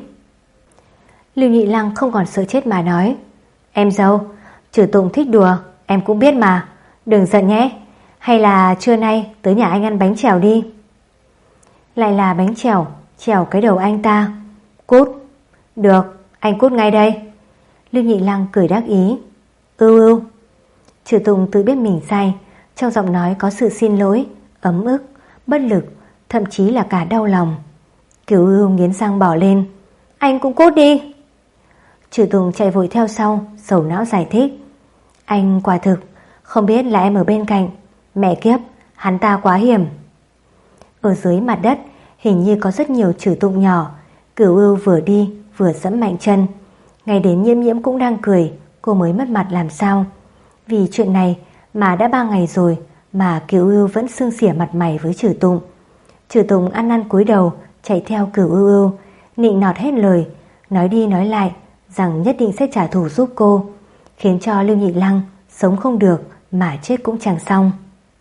Lưu Nhị Lăng không còn sợ chết mà nói, em dâu, Trừ Tụng thích đùa, em cũng biết mà, đừng giận nhé. Hay là trưa nay tới nhà anh ăn bánh chèo đi. Lại là bánh chèo, chèo cái đầu anh ta. Cút. Được, anh cút ngay đây. Lưu Nhị Lăng cười đắc ý. Ưu. Trừ Tụng tự biết mình sai, trong giọng nói có sự xin lỗi, ấm ức, bất lực, thậm chí là cả đau lòng. Cửu Ưu nghiến răng bỏ lên. Anh cũng cút đi. Trừ Tụng chạy vội theo sau, sầu não giải thích. Anh quả thực không biết là em ở bên cạnh. Mẹ kiếp, hắn ta quá hiểm. Ở dưới mặt đất hình như có rất nhiều Trừ Tụng nhỏ. Cửu Ưu vừa đi vừa giẫm mạnh chân. Ngay đến Nhiễm Nhiễm cũng đang cười, cô mới mất mặt làm sao. Vì chuyện này mà đã 3 ngày rồi mà Cửu Ưu vẫn sưng xỉa mặt mày với Trừ Tụng. Trừ Tụng ăn năn cúi đầu chạy theo Cửu Ưu, nịnh nọt hết lời, nói đi nói lại rằng nhất định sẽ trả thù giúp cô, khiến cho Lưu Nhị Lăng sống không được mà chết cũng chẳng xong.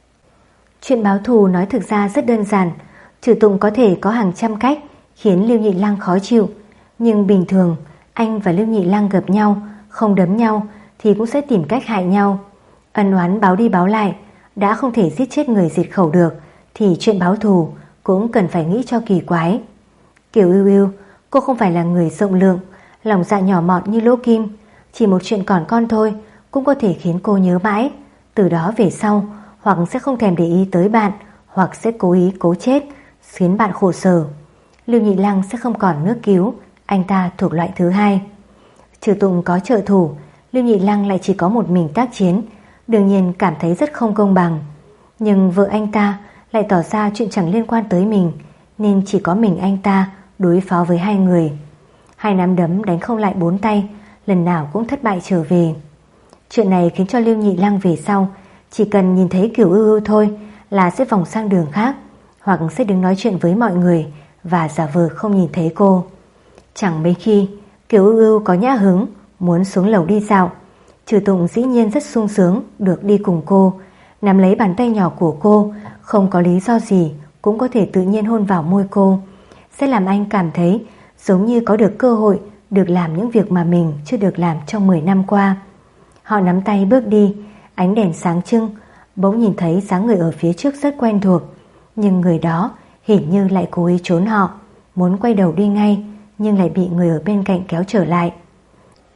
Chuyện báo thù nói thực ra rất đơn giản. Trừ Tụng có thể có hàng trăm cách khiến Lưu Nhị Lăng khó chịu, nhưng bình thường anh và Lưu Nhị Lăng gặp nhau, không đấm nhau thì cũng sẽ tìm cách hại nhau. Ân oán báo đi báo lại, đã không thể giết chết người diệt khẩu được thì chuyện báo thù cũng cần phải nghĩ cho kỳ quái. Kiều Ưu Ưu, cô không phải là người rộng lượng, lòng dạ nhỏ mọn như lỗ kim. Chỉ một chuyện còn con thôi cũng có thể khiến cô nhớ mãi. Từ đó về sau hoặc sẽ không thèm để ý tới bạn, hoặc sẽ cố ý cố chết, khiến bạn khổ sở. Lưu Nhị Lăng sẽ không còn nước cứu, anh ta thuộc loại thứ hai. Trừ Tụng có trợ thủ, Lưu Nhị Lăng lại chỉ có một mình tác chiến, đương nhiên cảm thấy rất không công bằng. Nhưng vợ anh ta lại tỏ ra chuyện chẳng liên quan tới mình, nên chỉ có mình anh ta đối phó với 2 người. 2 nắm đấm đánh không lại 4 tay, lần nào cũng thất bại trở về. Chuyện này khiến cho Lưu Nhị Lăng về sau chỉ cần nhìn thấy Kiều Ưu Ưu thôi là sẽ vòng sang đường khác, hoặc sẽ đứng nói chuyện với mọi người và giả vờ không nhìn thấy cô. Chẳng mấy khi Kiều Ưu Ưu có nhã hứng muốn xuống lầu đi dạo, Trừ Tụng dĩ nhiên rất sung sướng được đi cùng cô, nắm lấy bàn tay nhỏ của cô, không có lý do gì cũng có thể tự nhiên hôn vào môi cô, sẽ làm anh cảm thấy giống như có được cơ hội được làm những việc mà mình chưa được làm trong 10 năm qua. Họ nắm tay bước đi, ánh đèn sáng trưng, bỗng nhìn thấy dáng người ở phía trước rất quen thuộc, nhưng người đó hình như lại cố ý trốn họ, muốn quay đầu đi ngay nhưng lại bị người ở bên cạnh kéo trở lại.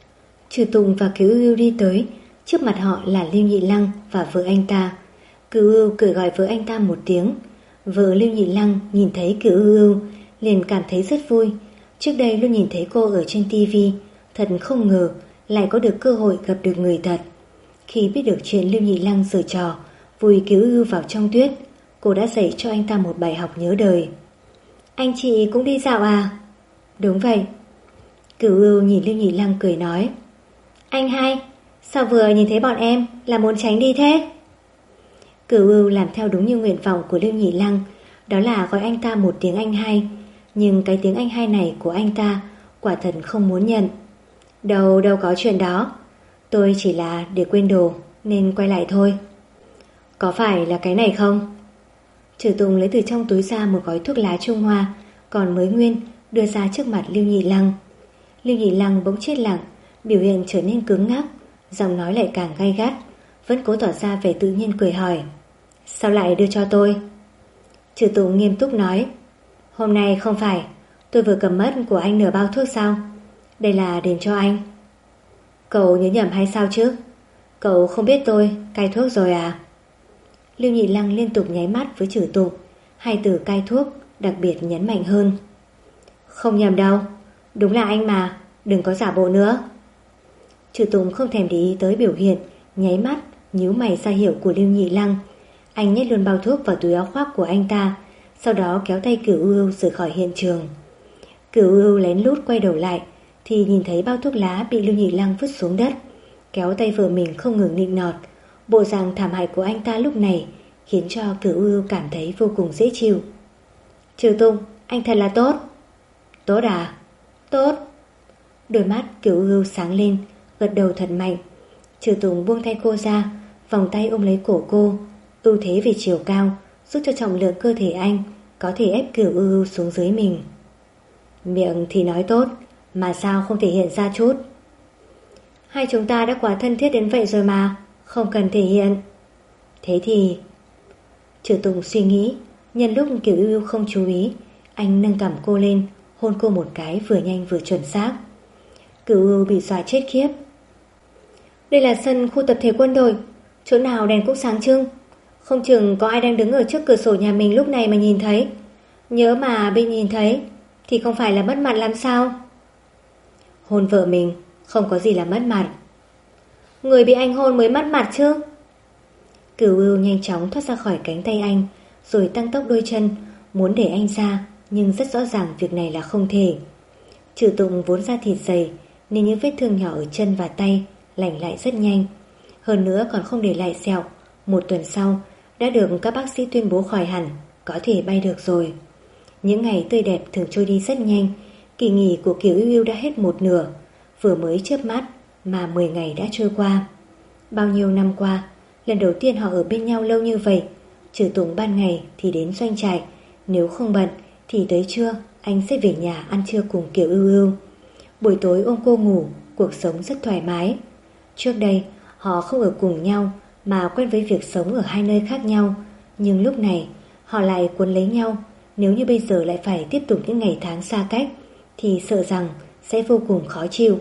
Trừ Tùng và Kiều Ưu Ưu đi tới. Trước mặt họ là Lưu Nhị Lăng và vợ anh ta. Kiều Ưu Ưu cười gọi vợ anh ta một tiếng. Vợ Lưu Nhị Lăng nhìn thấy Kiều Ưu Ưu liền cảm thấy rất vui. Trước đây luôn nhìn thấy cô ở trên tivi, thật không ngờ lại có được cơ hội gặp được người thật. Khi biết được chuyện Lưu Nhị Lăng giở trò vùi Kiều Ưu Ưu vào trong tuyết, cô đã dạy cho anh ta một bài học nhớ đời. Anh chị cũng đi dạo à? Đúng vậy. Kiều Ưu Ưu nhìn Lưu Nhị Lăng cười nói. Anh hai, sao vừa nhìn thấy bọn em là muốn tránh đi thế? Kiều Ưu Ưu làm theo đúng như nguyện vọng của Lưu Nhị Lăng, đó là gọi anh ta một tiếng anh hai. Nhưng cái tiếng anh hai này của anh ta quả thật không muốn nhận. Đâu có chuyện đó, tôi chỉ là để quên đồ nên quay lại thôi. Có phải là cái này không? Trừ Tùng lấy từ trong túi ra một gói thuốc lá Trung Hoa còn mới nguyên, đưa ra trước mặt Lưu Nhị Lăng. Lưu Nhị Lăng bỗng chết lặng, biểu hiện trở nên cứng ngắc, giọng nói lại càng gay gắt, vẫn cố tỏ ra vẻ tự nhiên cười hỏi. Sao lại đưa cho tôi? Trừ Tùng nghiêm túc nói. Hôm nay không phải tôi vừa cầm mất của anh nửa bao thuốc sao? Đây là đền cho anh. Cậu nhớ nhầm hay sao chứ? Cậu không biết tôi cai thuốc rồi à? Lưu Nhị Lăng liên tục nháy mắt với Trừ Tùng, hai từ cai thuốc đặc biệt nhấn mạnh hơn. Không nhầm đâu, đúng là anh mà, đừng có giả bộ nữa. Trừ Tùng không thèm để ý tới biểu hiện nháy mắt, nhíu mày ra hiệu của Lưu Nhị Lăng. Anh nhét luôn bao thuốc vào túi áo khoác của anh ta, sau đó kéo tay Kiều Ưu Ưu rời khỏi hiện trường. Kiều Ưu Ưu lén lút quay đầu lại thì nhìn thấy bao thuốc lá bị Lưu Nhị Lăng vứt xuống đất, kéo tay vợ mình không ngừng nịnh nọt. Bộ dạng thảm hại của anh ta lúc này khiến cho Kiều Ưu Ưu cảm thấy vô cùng dễ chịu. Trừ Tùng, anh thật là tốt. Tốt à? Tốt. Đôi mắt Kiều Ưu Ưu sáng lên, gật đầu thật mạnh. Trừ Tùng buông tay cô ra, vòng tay ôm lấy cổ cô. Ưu thế về chiều cao giúp cho trọng lượng cơ thể anh có thể ép Kiều Ưu Ưu xuống dưới mình. Miệng thì nói tốt, mà sao không thể hiện ra chút? Hai chúng ta đã quá thân thiết đến vậy rồi mà, không cần thể hiện. Thế thì... Trừ Tùng suy nghĩ, nhân lúc Kiều Ưu Ưu không chú ý, anh nâng cằm cô lên, hôn cô một cái vừa nhanh vừa chuẩn xác. Kiều Ưu bị dọa chết khiếp. Đây là sân khu tập thể quân đội, chỗ nào đèn cũng sáng trưng, không chừng có ai đang đứng ở trước cửa sổ nhà mình lúc này mà nhìn thấy. Nhớ mà bị nhìn thấy thì không phải là mất mặt làm sao? Hôn vợ mình không có gì là mất mặt. Người bị anh hôn mới mất mặt chứ. Kiều Ưu nhanh chóng thoát ra khỏi cánh tay anh, rồi tăng tốc đôi chân, muốn để anh ra, nhưng rất rõ ràng việc này là không thể. Trừ Tùng vốn da thịt dày, nên những vết thương nhỏ ở chân và tay lành lại rất nhanh. Hơn nữa còn không để lại sẹo. Một tuần sau đã được các bác sĩ tuyên bố khỏi hẳn, có thể bay được rồi. Những ngày tươi đẹp thường trôi đi rất nhanh. Kỳ nghỉ của Kiều Ưu Ưu đã hết một nửa, vừa mới chớp mắt mà 10 ngày đã trôi qua. Bao nhiêu năm qua, lần đầu tiên họ ở bên nhau lâu như vậy. Trừ Tùng ban ngày thì đến doanh trại, nếu không bận thì tới trưa anh sẽ về nhà ăn trưa cùng Kiều Ưu Ưu. Buổi tối ôm cô ngủ, cuộc sống rất thoải mái. Trước đây họ không ở cùng nhau mà quen với việc sống ở hai nơi khác nhau, nhưng lúc này họ lại cuốn lấy nhau. Nếu như bây giờ lại phải tiếp tục những ngày tháng xa cách thì sợ rằng sẽ vô cùng khó chịu.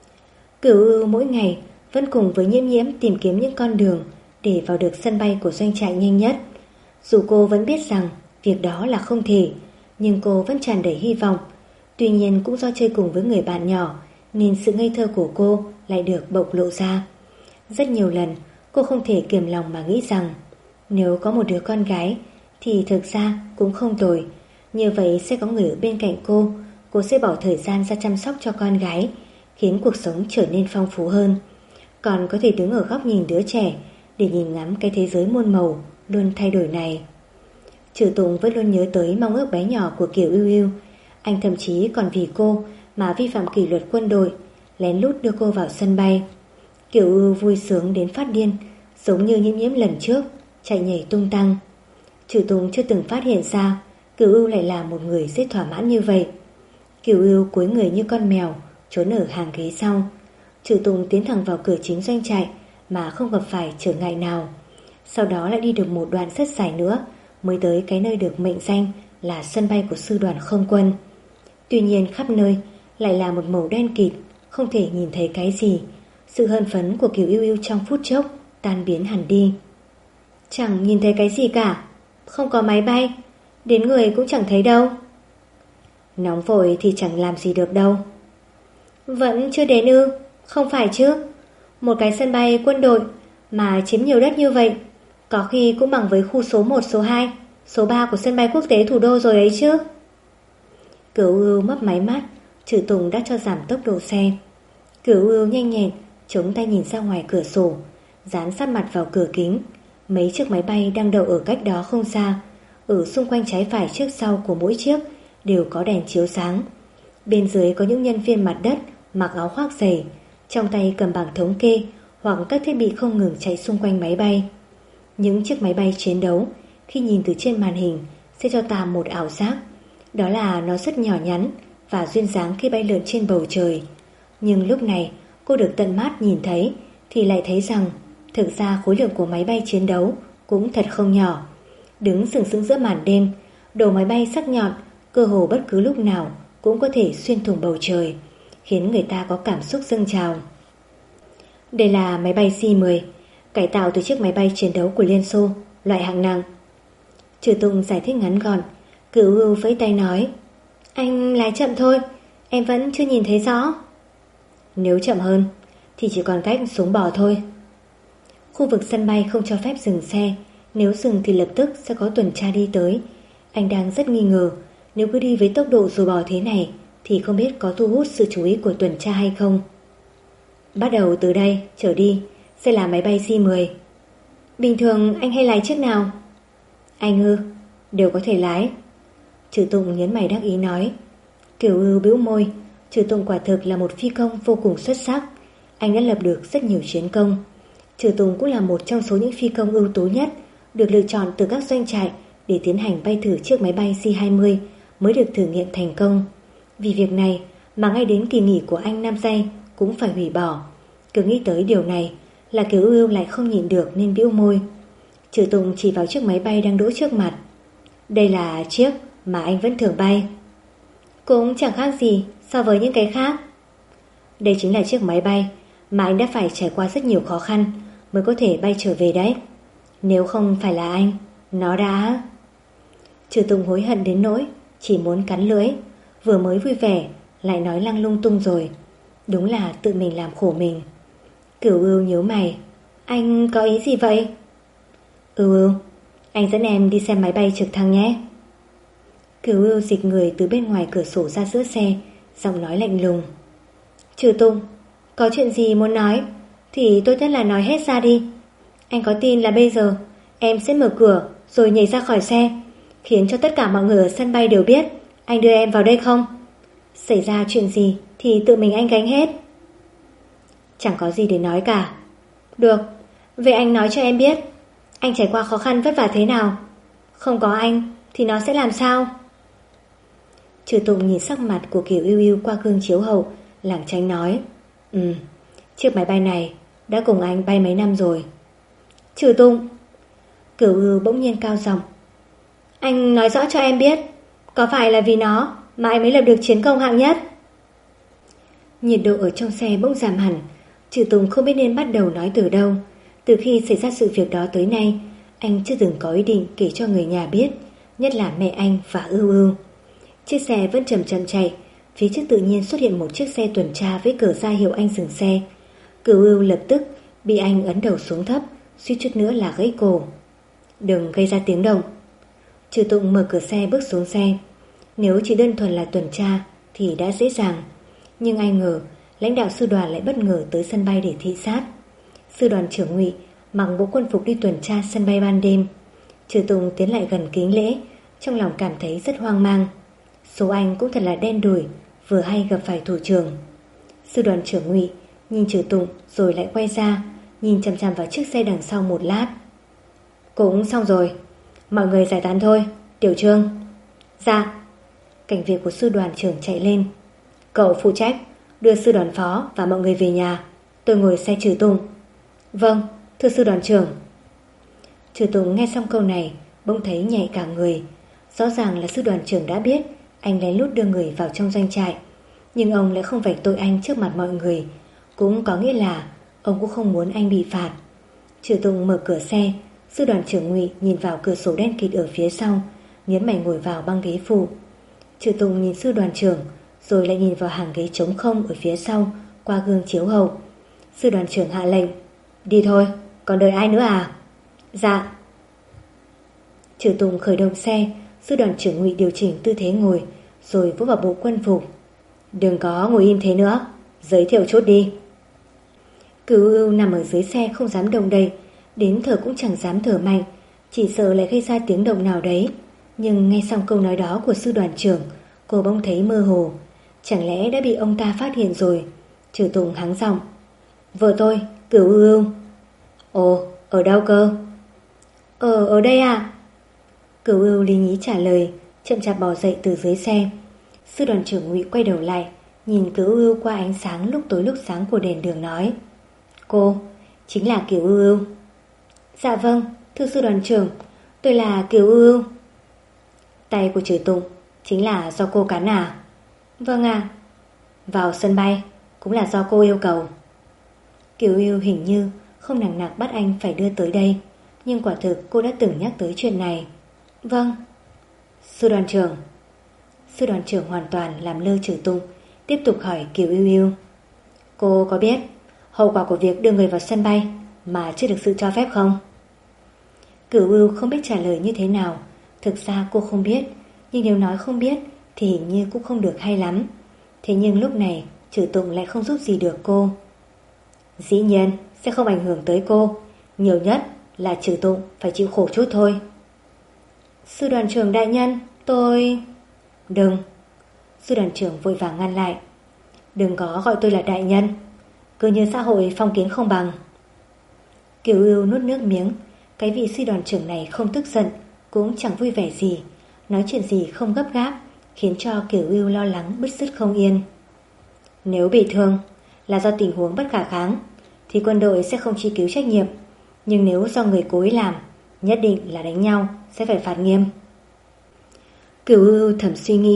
Kiều Ưu mỗi ngày vẫn cùng với Nhiễm Nhiễm tìm kiếm những con đường để vào được sân bay của doanh trại nhanh nhất. Dù cô vẫn biết rằng việc đó là không thể, nhưng cô vẫn tràn đầy hy vọng. Tuy nhiên cũng do chơi cùng với người bạn nhỏ nên sự ngây thơ của cô lại được bộc lộ ra. Rất nhiều lần cô không thể kiềm lòng mà nghĩ rằng nếu có một đứa con gái thì thực ra cũng không tồi. Như vậy sẽ có người ở bên cạnh cô sẽ bỏ thời gian ra chăm sóc cho con gái, khiến cuộc sống trở nên phong phú hơn. Còn có thể đứng ở góc nhìn đứa trẻ để nhìn ngắm cái thế giới muôn màu luôn thay đổi này. Trừ Tùng vẫn luôn nhớ tới mong ước bé nhỏ của Kiều Ưu Ưu. Anh thậm chí còn vì cô mà vi phạm kỷ luật quân đội, lén lút đưa cô vào sân bay. Kiều Ưu vui sướng đến phát điên, giống như Nhiễm Nhiễm lần trước, chạy nhảy tung tăng. Trừ Tùng chưa từng phát hiện ra Kiều Ưu lại là một người rất thỏa mãn như vậy. Kiều Ưu cúi người như con mèo, trốn ở hàng ghế sau. Trừ Tùng tiến thẳng vào cửa chính doanh trại mà không gặp phải trở ngại nào. Sau đó lại đi được một đoạn rất dài nữa mới tới cái nơi được mệnh danh là sân bay của sư đoàn không quân. Tuy nhiên khắp nơi lại là một màu đen kịt, không thể nhìn thấy cái gì. Sự hân phấn của Kiều Yêu Yêu trong phút chốc tan biến hẳn đi. Chẳng nhìn thấy cái gì cả, không có máy bay, đến người cũng chẳng thấy đâu. Nóng vội thì chẳng làm gì được đâu. Vẫn chưa đến ư? Không phải chứ. Một cái sân bay quân đội mà chiếm nhiều đất như vậy, có khi cũng bằng với khu số 1, số 2, số 3 của sân bay quốc tế thủ đô rồi ấy chứ. Cửu Ưu mấp máy mắt, Trừ Tùng đã cho giảm tốc độ xe. Cửu Ưu nhanh nhẹn chống tay nhìn ra ngoài cửa sổ, dán sát mặt vào cửa kính. Mấy chiếc máy bay đang đậu ở cách đó không xa. Ở xung quanh trái phải trước sau của mỗi chiếc đều có đèn chiếu sáng. Bên dưới có những nhân viên mặt đất mặc áo khoác dày, trong tay cầm bảng thống kê hoặc các thiết bị không ngừng chạy xung quanh máy bay. Những chiếc máy bay chiến đấu khi nhìn từ trên màn hình sẽ cho ta một ảo giác, đó là nó rất nhỏ nhắn và duyên dáng khi bay lượn trên bầu trời. Nhưng lúc này cô được tận mắt nhìn thấy thì lại thấy rằng thực ra khối lượng của máy bay chiến đấu cũng thật không nhỏ. Đứng sừng sững giữa màn đêm, đầu máy bay sắc nhọn cơ hồ bất cứ lúc nào cũng có thể xuyên thủng bầu trời, khiến người ta có cảm xúc dâng trào. Đây là máy bay C-10, cải tạo từ chiếc máy bay chiến đấu của Liên Xô, loại hạng nặng. Trừ Tùng giải thích ngắn gọn. Cửu Ưu vẫy tay nói, anh lái chậm thôi, em vẫn chưa nhìn thấy rõ. Nếu chậm hơn thì chỉ còn cách xuống bò thôi. Khu vực sân bay không cho phép dừng xe, nếu dừng thì lập tức sẽ có tuần tra đi tới. Anh đang rất nghi ngờ, nếu cứ đi với tốc độ dù bò thế này thì không biết có thu hút sự chú ý của tuần tra hay không. Bắt đầu từ đây trở đi sẽ là máy bay C-10. Bình thường anh hay lái chiếc nào? Anh ư? Đều có thể lái. Trừ Tùng nhấn mày đắc ý nói. Kiều Ưu bĩu môi. Trừ Tùng quả thực là một phi công vô cùng xuất sắc. Anh đã lập được rất nhiều chiến công. Trừ Tùng cũng là một trong số những phi công ưu tú nhất, được lựa chọn từ các doanh trại để tiến hành bay thử chiếc máy bay C-20 mới được thử nghiệm thành công. Vì việc này mà ngay đến kỳ nghỉ của anh năm nay cũng phải hủy bỏ. Cứ nghĩ tới điều này là Kiều Ưu lại không nhịn được nên bĩu môi. Trừ Tùng chỉ vào chiếc máy bay đang đỗ trước mặt. Đây là chiếc mà anh vẫn thường bay. Cũng chẳng khác gì so với những cái khác. Đây chính là chiếc máy bay mà anh đã phải trải qua rất nhiều khó khăn mới có thể bay trở về đấy. Nếu không phải là anh, nó đã... Trừ Tùng hối hận đến nỗi chỉ muốn cắn lưỡi. Vừa mới vui vẻ lại nói lăng lung tung rồi. Đúng là tự mình làm khổ mình. Cửu Ưu nhíu mày. Anh có ý gì vậy? Ưu, anh dẫn em đi xem máy bay trực thăng nhé. Cửu Ưu dịch người từ bên ngoài cửa sổ ra giữa xe, giọng nói lạnh lùng. Trừ Tùng, có chuyện gì muốn nói thì tốt nhất là nói hết ra đi. Anh có tin là bây giờ em sẽ mở cửa rồi nhảy ra khỏi xe, khiến cho tất cả mọi người ở sân bay đều biết anh đưa em vào đây không? Xảy ra chuyện gì thì tự mình anh gánh hết. Chẳng có gì để nói cả. Được, vậy anh nói cho em biết anh trải qua khó khăn vất vả thế nào. Không có anh thì nó sẽ làm sao? Trừ Tùng nhìn sắc mặt của Kiều Yêu Yêu qua gương chiếu hậu, lảng tránh nói. Chiếc máy bay này đã cùng anh bay mấy năm rồi. Trừ Tùng. Kiều Yêu bỗng nhiên cao giọng. Anh nói rõ cho em biết, có phải là vì nó mà anh mới lập được chiến công hạng nhất? Nhiệt độ ở trong xe bỗng giảm hẳn. Trừ Tùng không biết nên bắt đầu nói từ đâu. Từ khi xảy ra sự việc đó tới nay, anh chưa từng có ý định kể cho người nhà biết, nhất là mẹ anh và Ưu Ưu. Chiếc xe vẫn chậm chậm chạy. Phía trước tự nhiên xuất hiện một chiếc xe tuần tra với cờ ra hiệu anh dừng xe. Cửu Ưu lập tức bị anh ấn đầu xuống thấp, suýt chút nữa là gãy cổ. Đừng gây ra tiếng động. Trừ Tùng mở cửa xe bước xuống xe. Nếu chỉ đơn thuần là tuần tra thì đã dễ dàng, nhưng ai ngờ lãnh đạo sư đoàn lại bất ngờ tới sân bay để thị sát. Sư đoàn trưởng Ngụy mặc bộ quân phục đi tuần tra sân bay ban đêm. Trừ Tùng tiến lại gần kính lễ, trong lòng cảm thấy rất hoang mang. Số anh cũng thật là đen đủi, vừa hay gặp phải thủ trưởng. Sư đoàn trưởng Ngụy nhìn Trừ Tùng rồi lại quay ra, nhìn chằm chằm vào chiếc xe đằng sau một lát. Cũng xong rồi, mọi người giải tán thôi. Tiểu Trương. Dạ. Cảnh việc của sư đoàn trưởng chạy lên. Cậu phụ trách đưa sư đoàn phó và mọi người về nhà. Tôi ngồi xe Trừ Tùng. Vâng, thưa sư đoàn trưởng. Trừ Tùng nghe xong câu này bỗng thấy nhẹ cả người. Rõ ràng là sư đoàn trưởng đã biết anh lén lút đưa người vào trong doanh trại, Nhưng ông lại không vạch tội anh trước mặt mọi người, cũng có nghĩa là ông cũng không muốn anh bị phạt. Trừ Tùng mở cửa xe. Sư đoàn trưởng Ngụy nhìn vào cửa sổ đen kịt ở phía sau, nhớn mày ngồi vào băng ghế phụ. Trừ Tùng nhìn sư đoàn trưởng, rồi lại nhìn vào hàng ghế trống không ở phía sau qua gương chiếu hậu. Sư đoàn trưởng hạ lệnh: đi thôi, còn đợi ai nữa à? Dạ. Trừ Tùng khởi động xe. Sư đoàn trưởng Ngụy điều chỉnh tư thế ngồi, rồi vỗ vào bộ quân phục. Đừng có ngồi im thế nữa, giới thiệu chút đi. Cửu Ưu nằm ở dưới xe không dám động đậy, đến thở cũng chẳng dám thở mạnh, chỉ sợ lại gây ra tiếng động nào đấy. Nhưng nghe xong câu nói đó của sư đoàn trưởng, cô bỗng thấy mơ hồ. Chẳng lẽ đã bị ông ta phát hiện rồi? Trừ Tùng hắng giọng: vợ tôi, Cửu Ưu. Ồ, ở đâu cơ? Ở đây à? Cửu Ưu lý nhí trả lời, chậm chạp bò dậy từ dưới xe. Sư đoàn trưởng Ngụy quay đầu lại, nhìn Cửu Ưu qua ánh sáng lúc tối lúc sáng của đèn đường nói: cô chính là Kiều Ưu. Dạ vâng, thưa sư đoàn trưởng, tôi là Kiều Ưu. Tay của Trừ Tùng chính là do cô cắn à? Vâng ạ. Vào sân bay cũng là do cô yêu cầu. Kiều Ưu hình như không nằng nặc bắt anh phải đưa tới đây, nhưng quả thực cô đã từng nhắc tới chuyện này. Vâng. Sư đoàn trưởng. Sư đoàn trưởng hoàn toàn làm lơ Trừ Tùng, tiếp tục hỏi Kiều Ưu. Cô có biết hậu quả của việc đưa người vào sân bay mà chưa được sự cho phép không? Cửu Ưu không biết trả lời như thế nào. Thực ra cô không biết, nhưng nếu nói không biết thì hình như cũng không được hay lắm. Thế nhưng lúc này Trừ Tùng lại không giúp gì được cô. Dĩ nhiên sẽ không ảnh hưởng tới cô, nhiều nhất là Trừ Tùng phải chịu khổ chút thôi. Sư đoàn trưởng đại nhân, tôi... Đừng. Sư đoàn trưởng vội vàng ngăn lại. Đừng có gọi tôi là đại nhân, cứ như xã hội phong kiến không bằng. Kiều Ưu nuốt nước miếng. Cái vị sư đoàn trưởng này không tức giận, cũng chẳng vui vẻ gì, nói chuyện gì không gấp gáp, khiến cho Kiều Ưu lo lắng bứt rứt không yên. Nếu bị thương là do tình huống bất khả kháng thì quân đội sẽ không truy cứu trách nhiệm, nhưng nếu do người cố ý làm, nhất định là đánh nhau, sẽ phải phạt nghiêm. Kiều Ưu thầm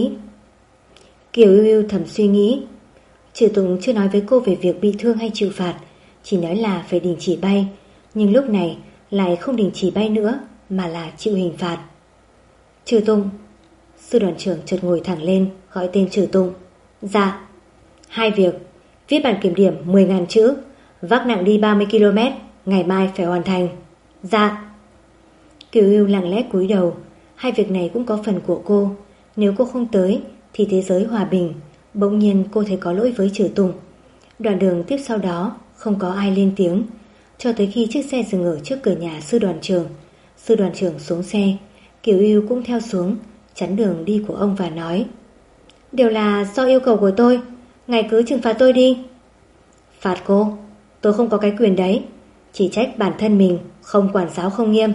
suy nghĩ. Trừ Tùng chưa nói với cô về việc bị thương hay chịu phạt, chỉ nói là phải đình chỉ bay, nhưng lúc này lại không đình chỉ bay nữa mà là chịu hình phạt. Trừ Tùng. Sư đoàn trưởng chợt ngồi thẳng lên, gọi tên Trừ Tùng. Dạ. 2 việc: viết bản kiểm điểm 10.000 chữ, vác nặng đi 30 km, ngày mai phải hoàn thành. Dạ. Kiều Ưu lặng lẽ cúi đầu. 2 việc này cũng có phần của cô. Nếu cô không tới thì thế giới hòa bình. Bỗng nhiên cô thấy có lỗi với Trừ Tùng. Đoạn đường tiếp sau đó không có ai lên tiếng, cho tới khi chiếc xe dừng ở trước cửa nhà sư đoàn trưởng. Sư đoàn trưởng xuống xe, Kiều Ưu cũng theo xuống, chắn đường đi của ông và nói: đều là do yêu cầu của tôi, ngài cứ trừng phạt tôi đi. Phạt cô? Tôi không có cái quyền đấy, chỉ trách bản thân mình không quản giáo không nghiêm.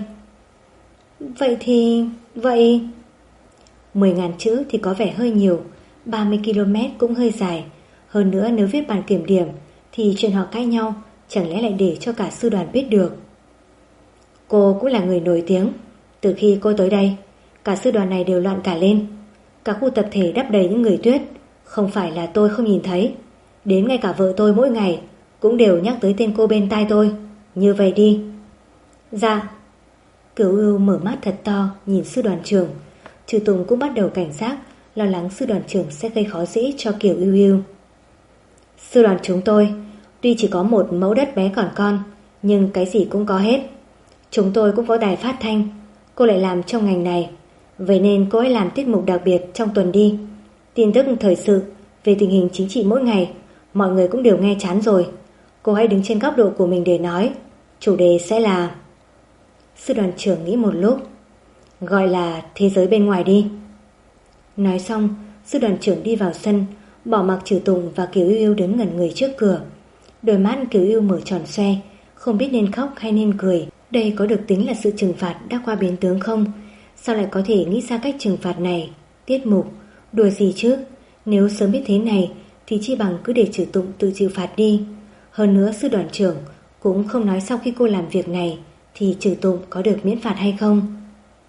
Vậy 10.000 chữ thì có vẻ hơi nhiều, 30 km cũng hơi dài. Hơn nữa nếu viết bản kiểm điểm thì chuyện họ cãi nhau chẳng lẽ lại để cho cả sư đoàn biết được. Cô cũng là người nổi tiếng. Từ khi cô tới đây, cả sư đoàn này đều loạn cả lên. Cả khu tập thể đắp đầy những người tuyết. Không phải là tôi không nhìn thấy, đến ngay cả vợ tôi mỗi ngày cũng đều nhắc tới tên cô bên tai tôi. Như vậy đi. Dạ. Cửu Ưu mở mắt thật to nhìn sư đoàn trưởng. Trừ Tùng cũng bắt đầu cảnh giác, lo lắng sư đoàn trưởng sẽ gây khó dễ cho Kiều Ưu. Sư đoàn chúng tôi tuy chỉ có một mẫu đất bé còn con, nhưng cái gì cũng có hết. Chúng tôi cũng có đài phát thanh, cô lại làm trong ngành này, vậy nên cô hãy làm tiết mục đặc biệt trong tuần đi. Tin tức thời sự về tình hình chính trị mỗi ngày mọi người cũng đều nghe chán rồi. Cô hãy đứng trên góc độ của mình để nói. Chủ đề sẽ là... Sư đoàn trưởng nghĩ một lúc. Gọi là thế giới bên ngoài đi. Nói xong, sư đoàn trưởng đi vào sân, bỏ mặc Trừ Tùng và Kiều Ưu đứng ngẩn người trước cửa. Đôi mắt Kiều Ưu mở tròn xoe, không biết nên khóc hay nên cười. Đây có được tính là sự trừng phạt đã qua biến tướng không? Sao lại có thể nghĩ ra cách trừng phạt này? Tiết mục, đùa gì chứ? Nếu sớm biết thế này thì chi bằng cứ để Trừ Tùng tự chịu phạt đi. Hơn nữa sư đoàn trưởng cũng không nói sau khi cô làm việc này thì Trừ Tùng có được miễn phạt hay không.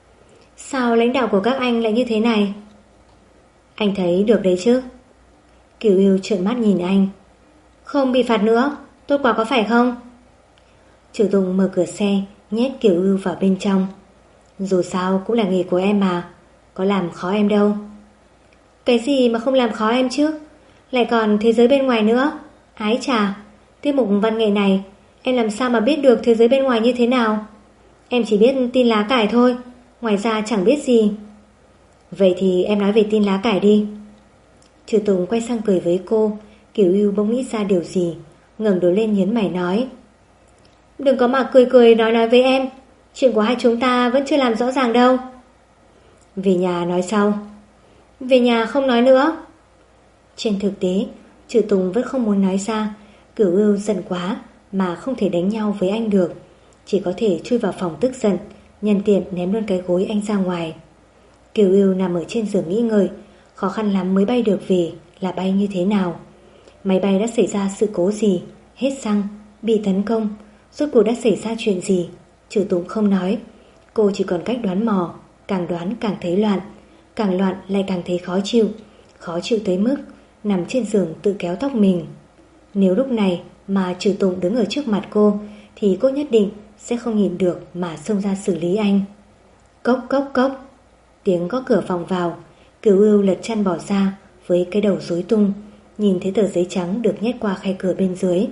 Sao lãnh đạo của các anh lại như thế này? Anh thấy được đấy chứ? Kiều Yêu trợn mắt nhìn anh. Không bị phạt nữa, tốt quá có phải không? Trừ Tùng mở cửa xe, nhét Kiều Yêu vào bên trong. Dù sao cũng là nghề của em mà, có làm khó em đâu. Cái gì mà không làm khó em chứ? Lại còn thế giới bên ngoài nữa. Ái chà, tiết mục văn nghệ này em làm sao mà biết được thế giới bên ngoài như thế nào? Em chỉ biết tin lá cải thôi, ngoài ra chẳng biết gì. Vậy thì em nói về tin lá cải đi. Trừ Tùng quay sang cười với cô. Kiều Yêu bỗng nghĩ ra điều gì, ngẩng đầu lên nhấn mày nói. Đừng có mà cười cười nói với em, chuyện của hai chúng ta vẫn chưa làm rõ ràng đâu. Về nhà nói sau. Về nhà không nói nữa. Trên thực tế, Trừ Tùng vẫn không muốn nói ra. Kiều Yêu giận quá mà không thể đánh nhau với anh được, chỉ có thể chui vào phòng tức giận, nhân tiện ném luôn cái gối anh ra ngoài. Kiều Yêu nằm ở trên giường nghĩ ngợi, khó khăn lắm mới bay được về là bay như thế nào. Máy bay đã xảy ra sự cố gì, hết xăng, bị tấn công, rốt cuộc đã xảy ra chuyện gì, Trừ Tùng không nói. Cô chỉ còn cách đoán mò, càng đoán càng thấy loạn, càng loạn lại càng thấy khó chịu tới mức nằm trên giường tự kéo tóc mình. Nếu lúc này mà Trừ Tùng đứng ở trước mặt cô thì cô nhất định sẽ không nhịn được mà xông ra xử lý anh. Cốc cốc cốc, tiếng gõ cửa phòng vào. Kiều Yêu lật chăn bỏ ra với cái đầu rối tung, nhìn thấy tờ giấy trắng được nhét qua khay cửa bên dưới.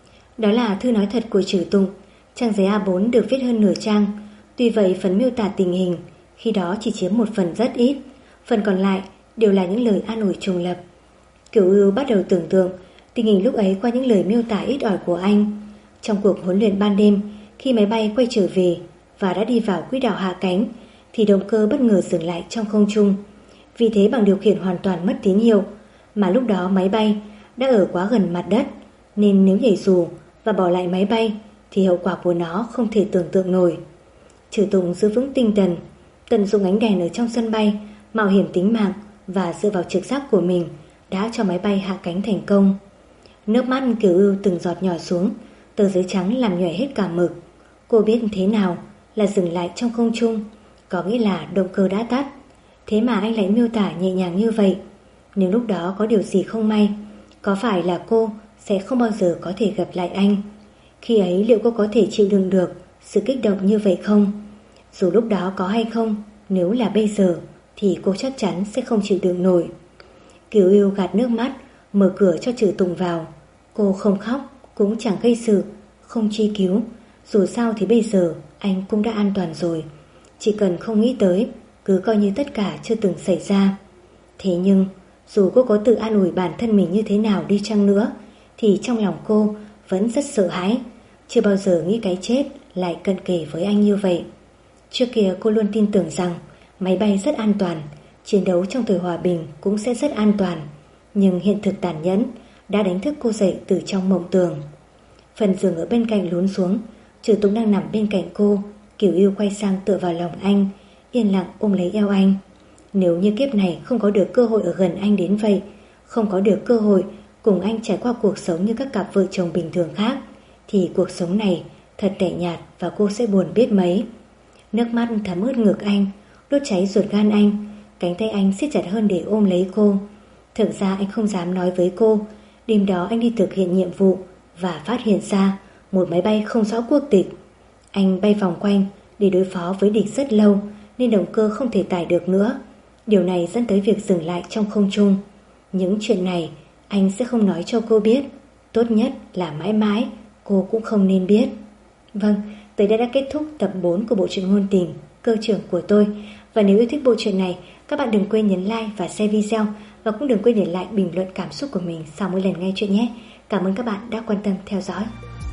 Đó là thư nói thật của Trừ Tùng. Trang giấy A4 được viết hơn nửa trang. Tuy vậy phần miêu tả tình hình khi đó chỉ chiếm một phần rất ít, phần còn lại đều là những lời an ủi trùng lập. Kiều Yêu bắt đầu tưởng tượng tình hình lúc ấy qua những lời miêu tả ít ỏi của anh. Trong cuộc huấn luyện ban đêm, khi máy bay quay trở về và đã đi vào quỹ đạo hạ cánh, thì động cơ bất ngờ dừng lại trong không trung. Vì thế bằng điều khiển hoàn toàn mất tín hiệu, mà lúc đó máy bay đã ở quá gần mặt đất, nên nếu nhảy dù và bỏ lại máy bay thì hậu quả của nó không thể tưởng tượng nổi. Trừ Tùng giữ vững tinh thần, tận dụng ánh đèn ở trong sân bay, mạo hiểm tính mạng và dựa vào trực giác của mình đã cho máy bay hạ cánh thành công. Nước mắt Kiều Ưu từng giọt nhỏ xuống, tờ giấy trắng làm nhòe hết cả mực. Cô biết thế nào là dừng lại trong không trung, có nghĩa là động cơ đã tắt. Thế mà anh lại miêu tả nhẹ nhàng như vậy. Nếu lúc đó có điều gì không may, có phải là cô sẽ không bao giờ có thể gặp lại anh? Khi ấy liệu cô có thể chịu đựng được sự kích động như vậy không? Dù lúc đó có hay không, nếu là bây giờ thì cô chắc chắn sẽ không chịu đựng nổi. Kiều Yêu gạt nước mắt, mở cửa cho Trừ Tùng vào. Cô không khóc, cũng chẳng gây sự, không truy cứu. Dù sao thì bây giờ anh cũng đã an toàn rồi. Chỉ cần không nghĩ tới, cứ coi như tất cả chưa từng xảy ra. Thế nhưng dù cô có tự an ủi bản thân mình như thế nào đi chăng nữa, thì trong lòng cô vẫn rất sợ hãi. Chưa bao giờ nghĩ cái chết lại cận kề với anh như vậy. Trước kia cô luôn tin tưởng rằng máy bay rất an toàn, chiến đấu trong thời hòa bình cũng sẽ rất an toàn. Nhưng hiện thực tàn nhẫn đã đánh thức cô dậy từ trong mộng tưởng. Phần giường ở bên cạnh lún xuống, Trừ Tùng đang nằm bên cạnh cô. Kiều Yêu quay sang tựa vào lòng anh, yên lặng ôm lấy eo anh. Nếu như kiếp này không có được cơ hội ở gần anh đến vậy, không có được cơ hội cùng anh trải qua cuộc sống như các cặp vợ chồng bình thường khác, thì cuộc sống này thật tẻ nhạt và cô sẽ buồn biết mấy. Nước mắt thấm ướt ngực anh, đốt cháy ruột gan anh. Cánh tay anh siết chặt hơn để ôm lấy cô. Thực ra anh không dám nói với cô, đêm đó anh đi thực hiện nhiệm vụ và phát hiện ra một máy bay không rõ quốc tịch. Anh bay vòng quanh để đối phó với địch rất lâu, nên động cơ không thể tải được nữa. Điều này dẫn tới việc dừng lại trong không trung. Những chuyện này anh sẽ không nói cho cô biết. Tốt nhất là mãi mãi cô cũng không nên biết. Vâng, tới đây đã kết thúc tập 4 của bộ truyện ngôn tình Cơ trưởng của tôi. Và nếu yêu thích bộ truyện này, các bạn đừng quên nhấn like và share video, và cũng đừng quên để lại bình luận cảm xúc của mình sau mỗi lần nghe chuyện nhé. Cảm ơn các bạn đã quan tâm theo dõi.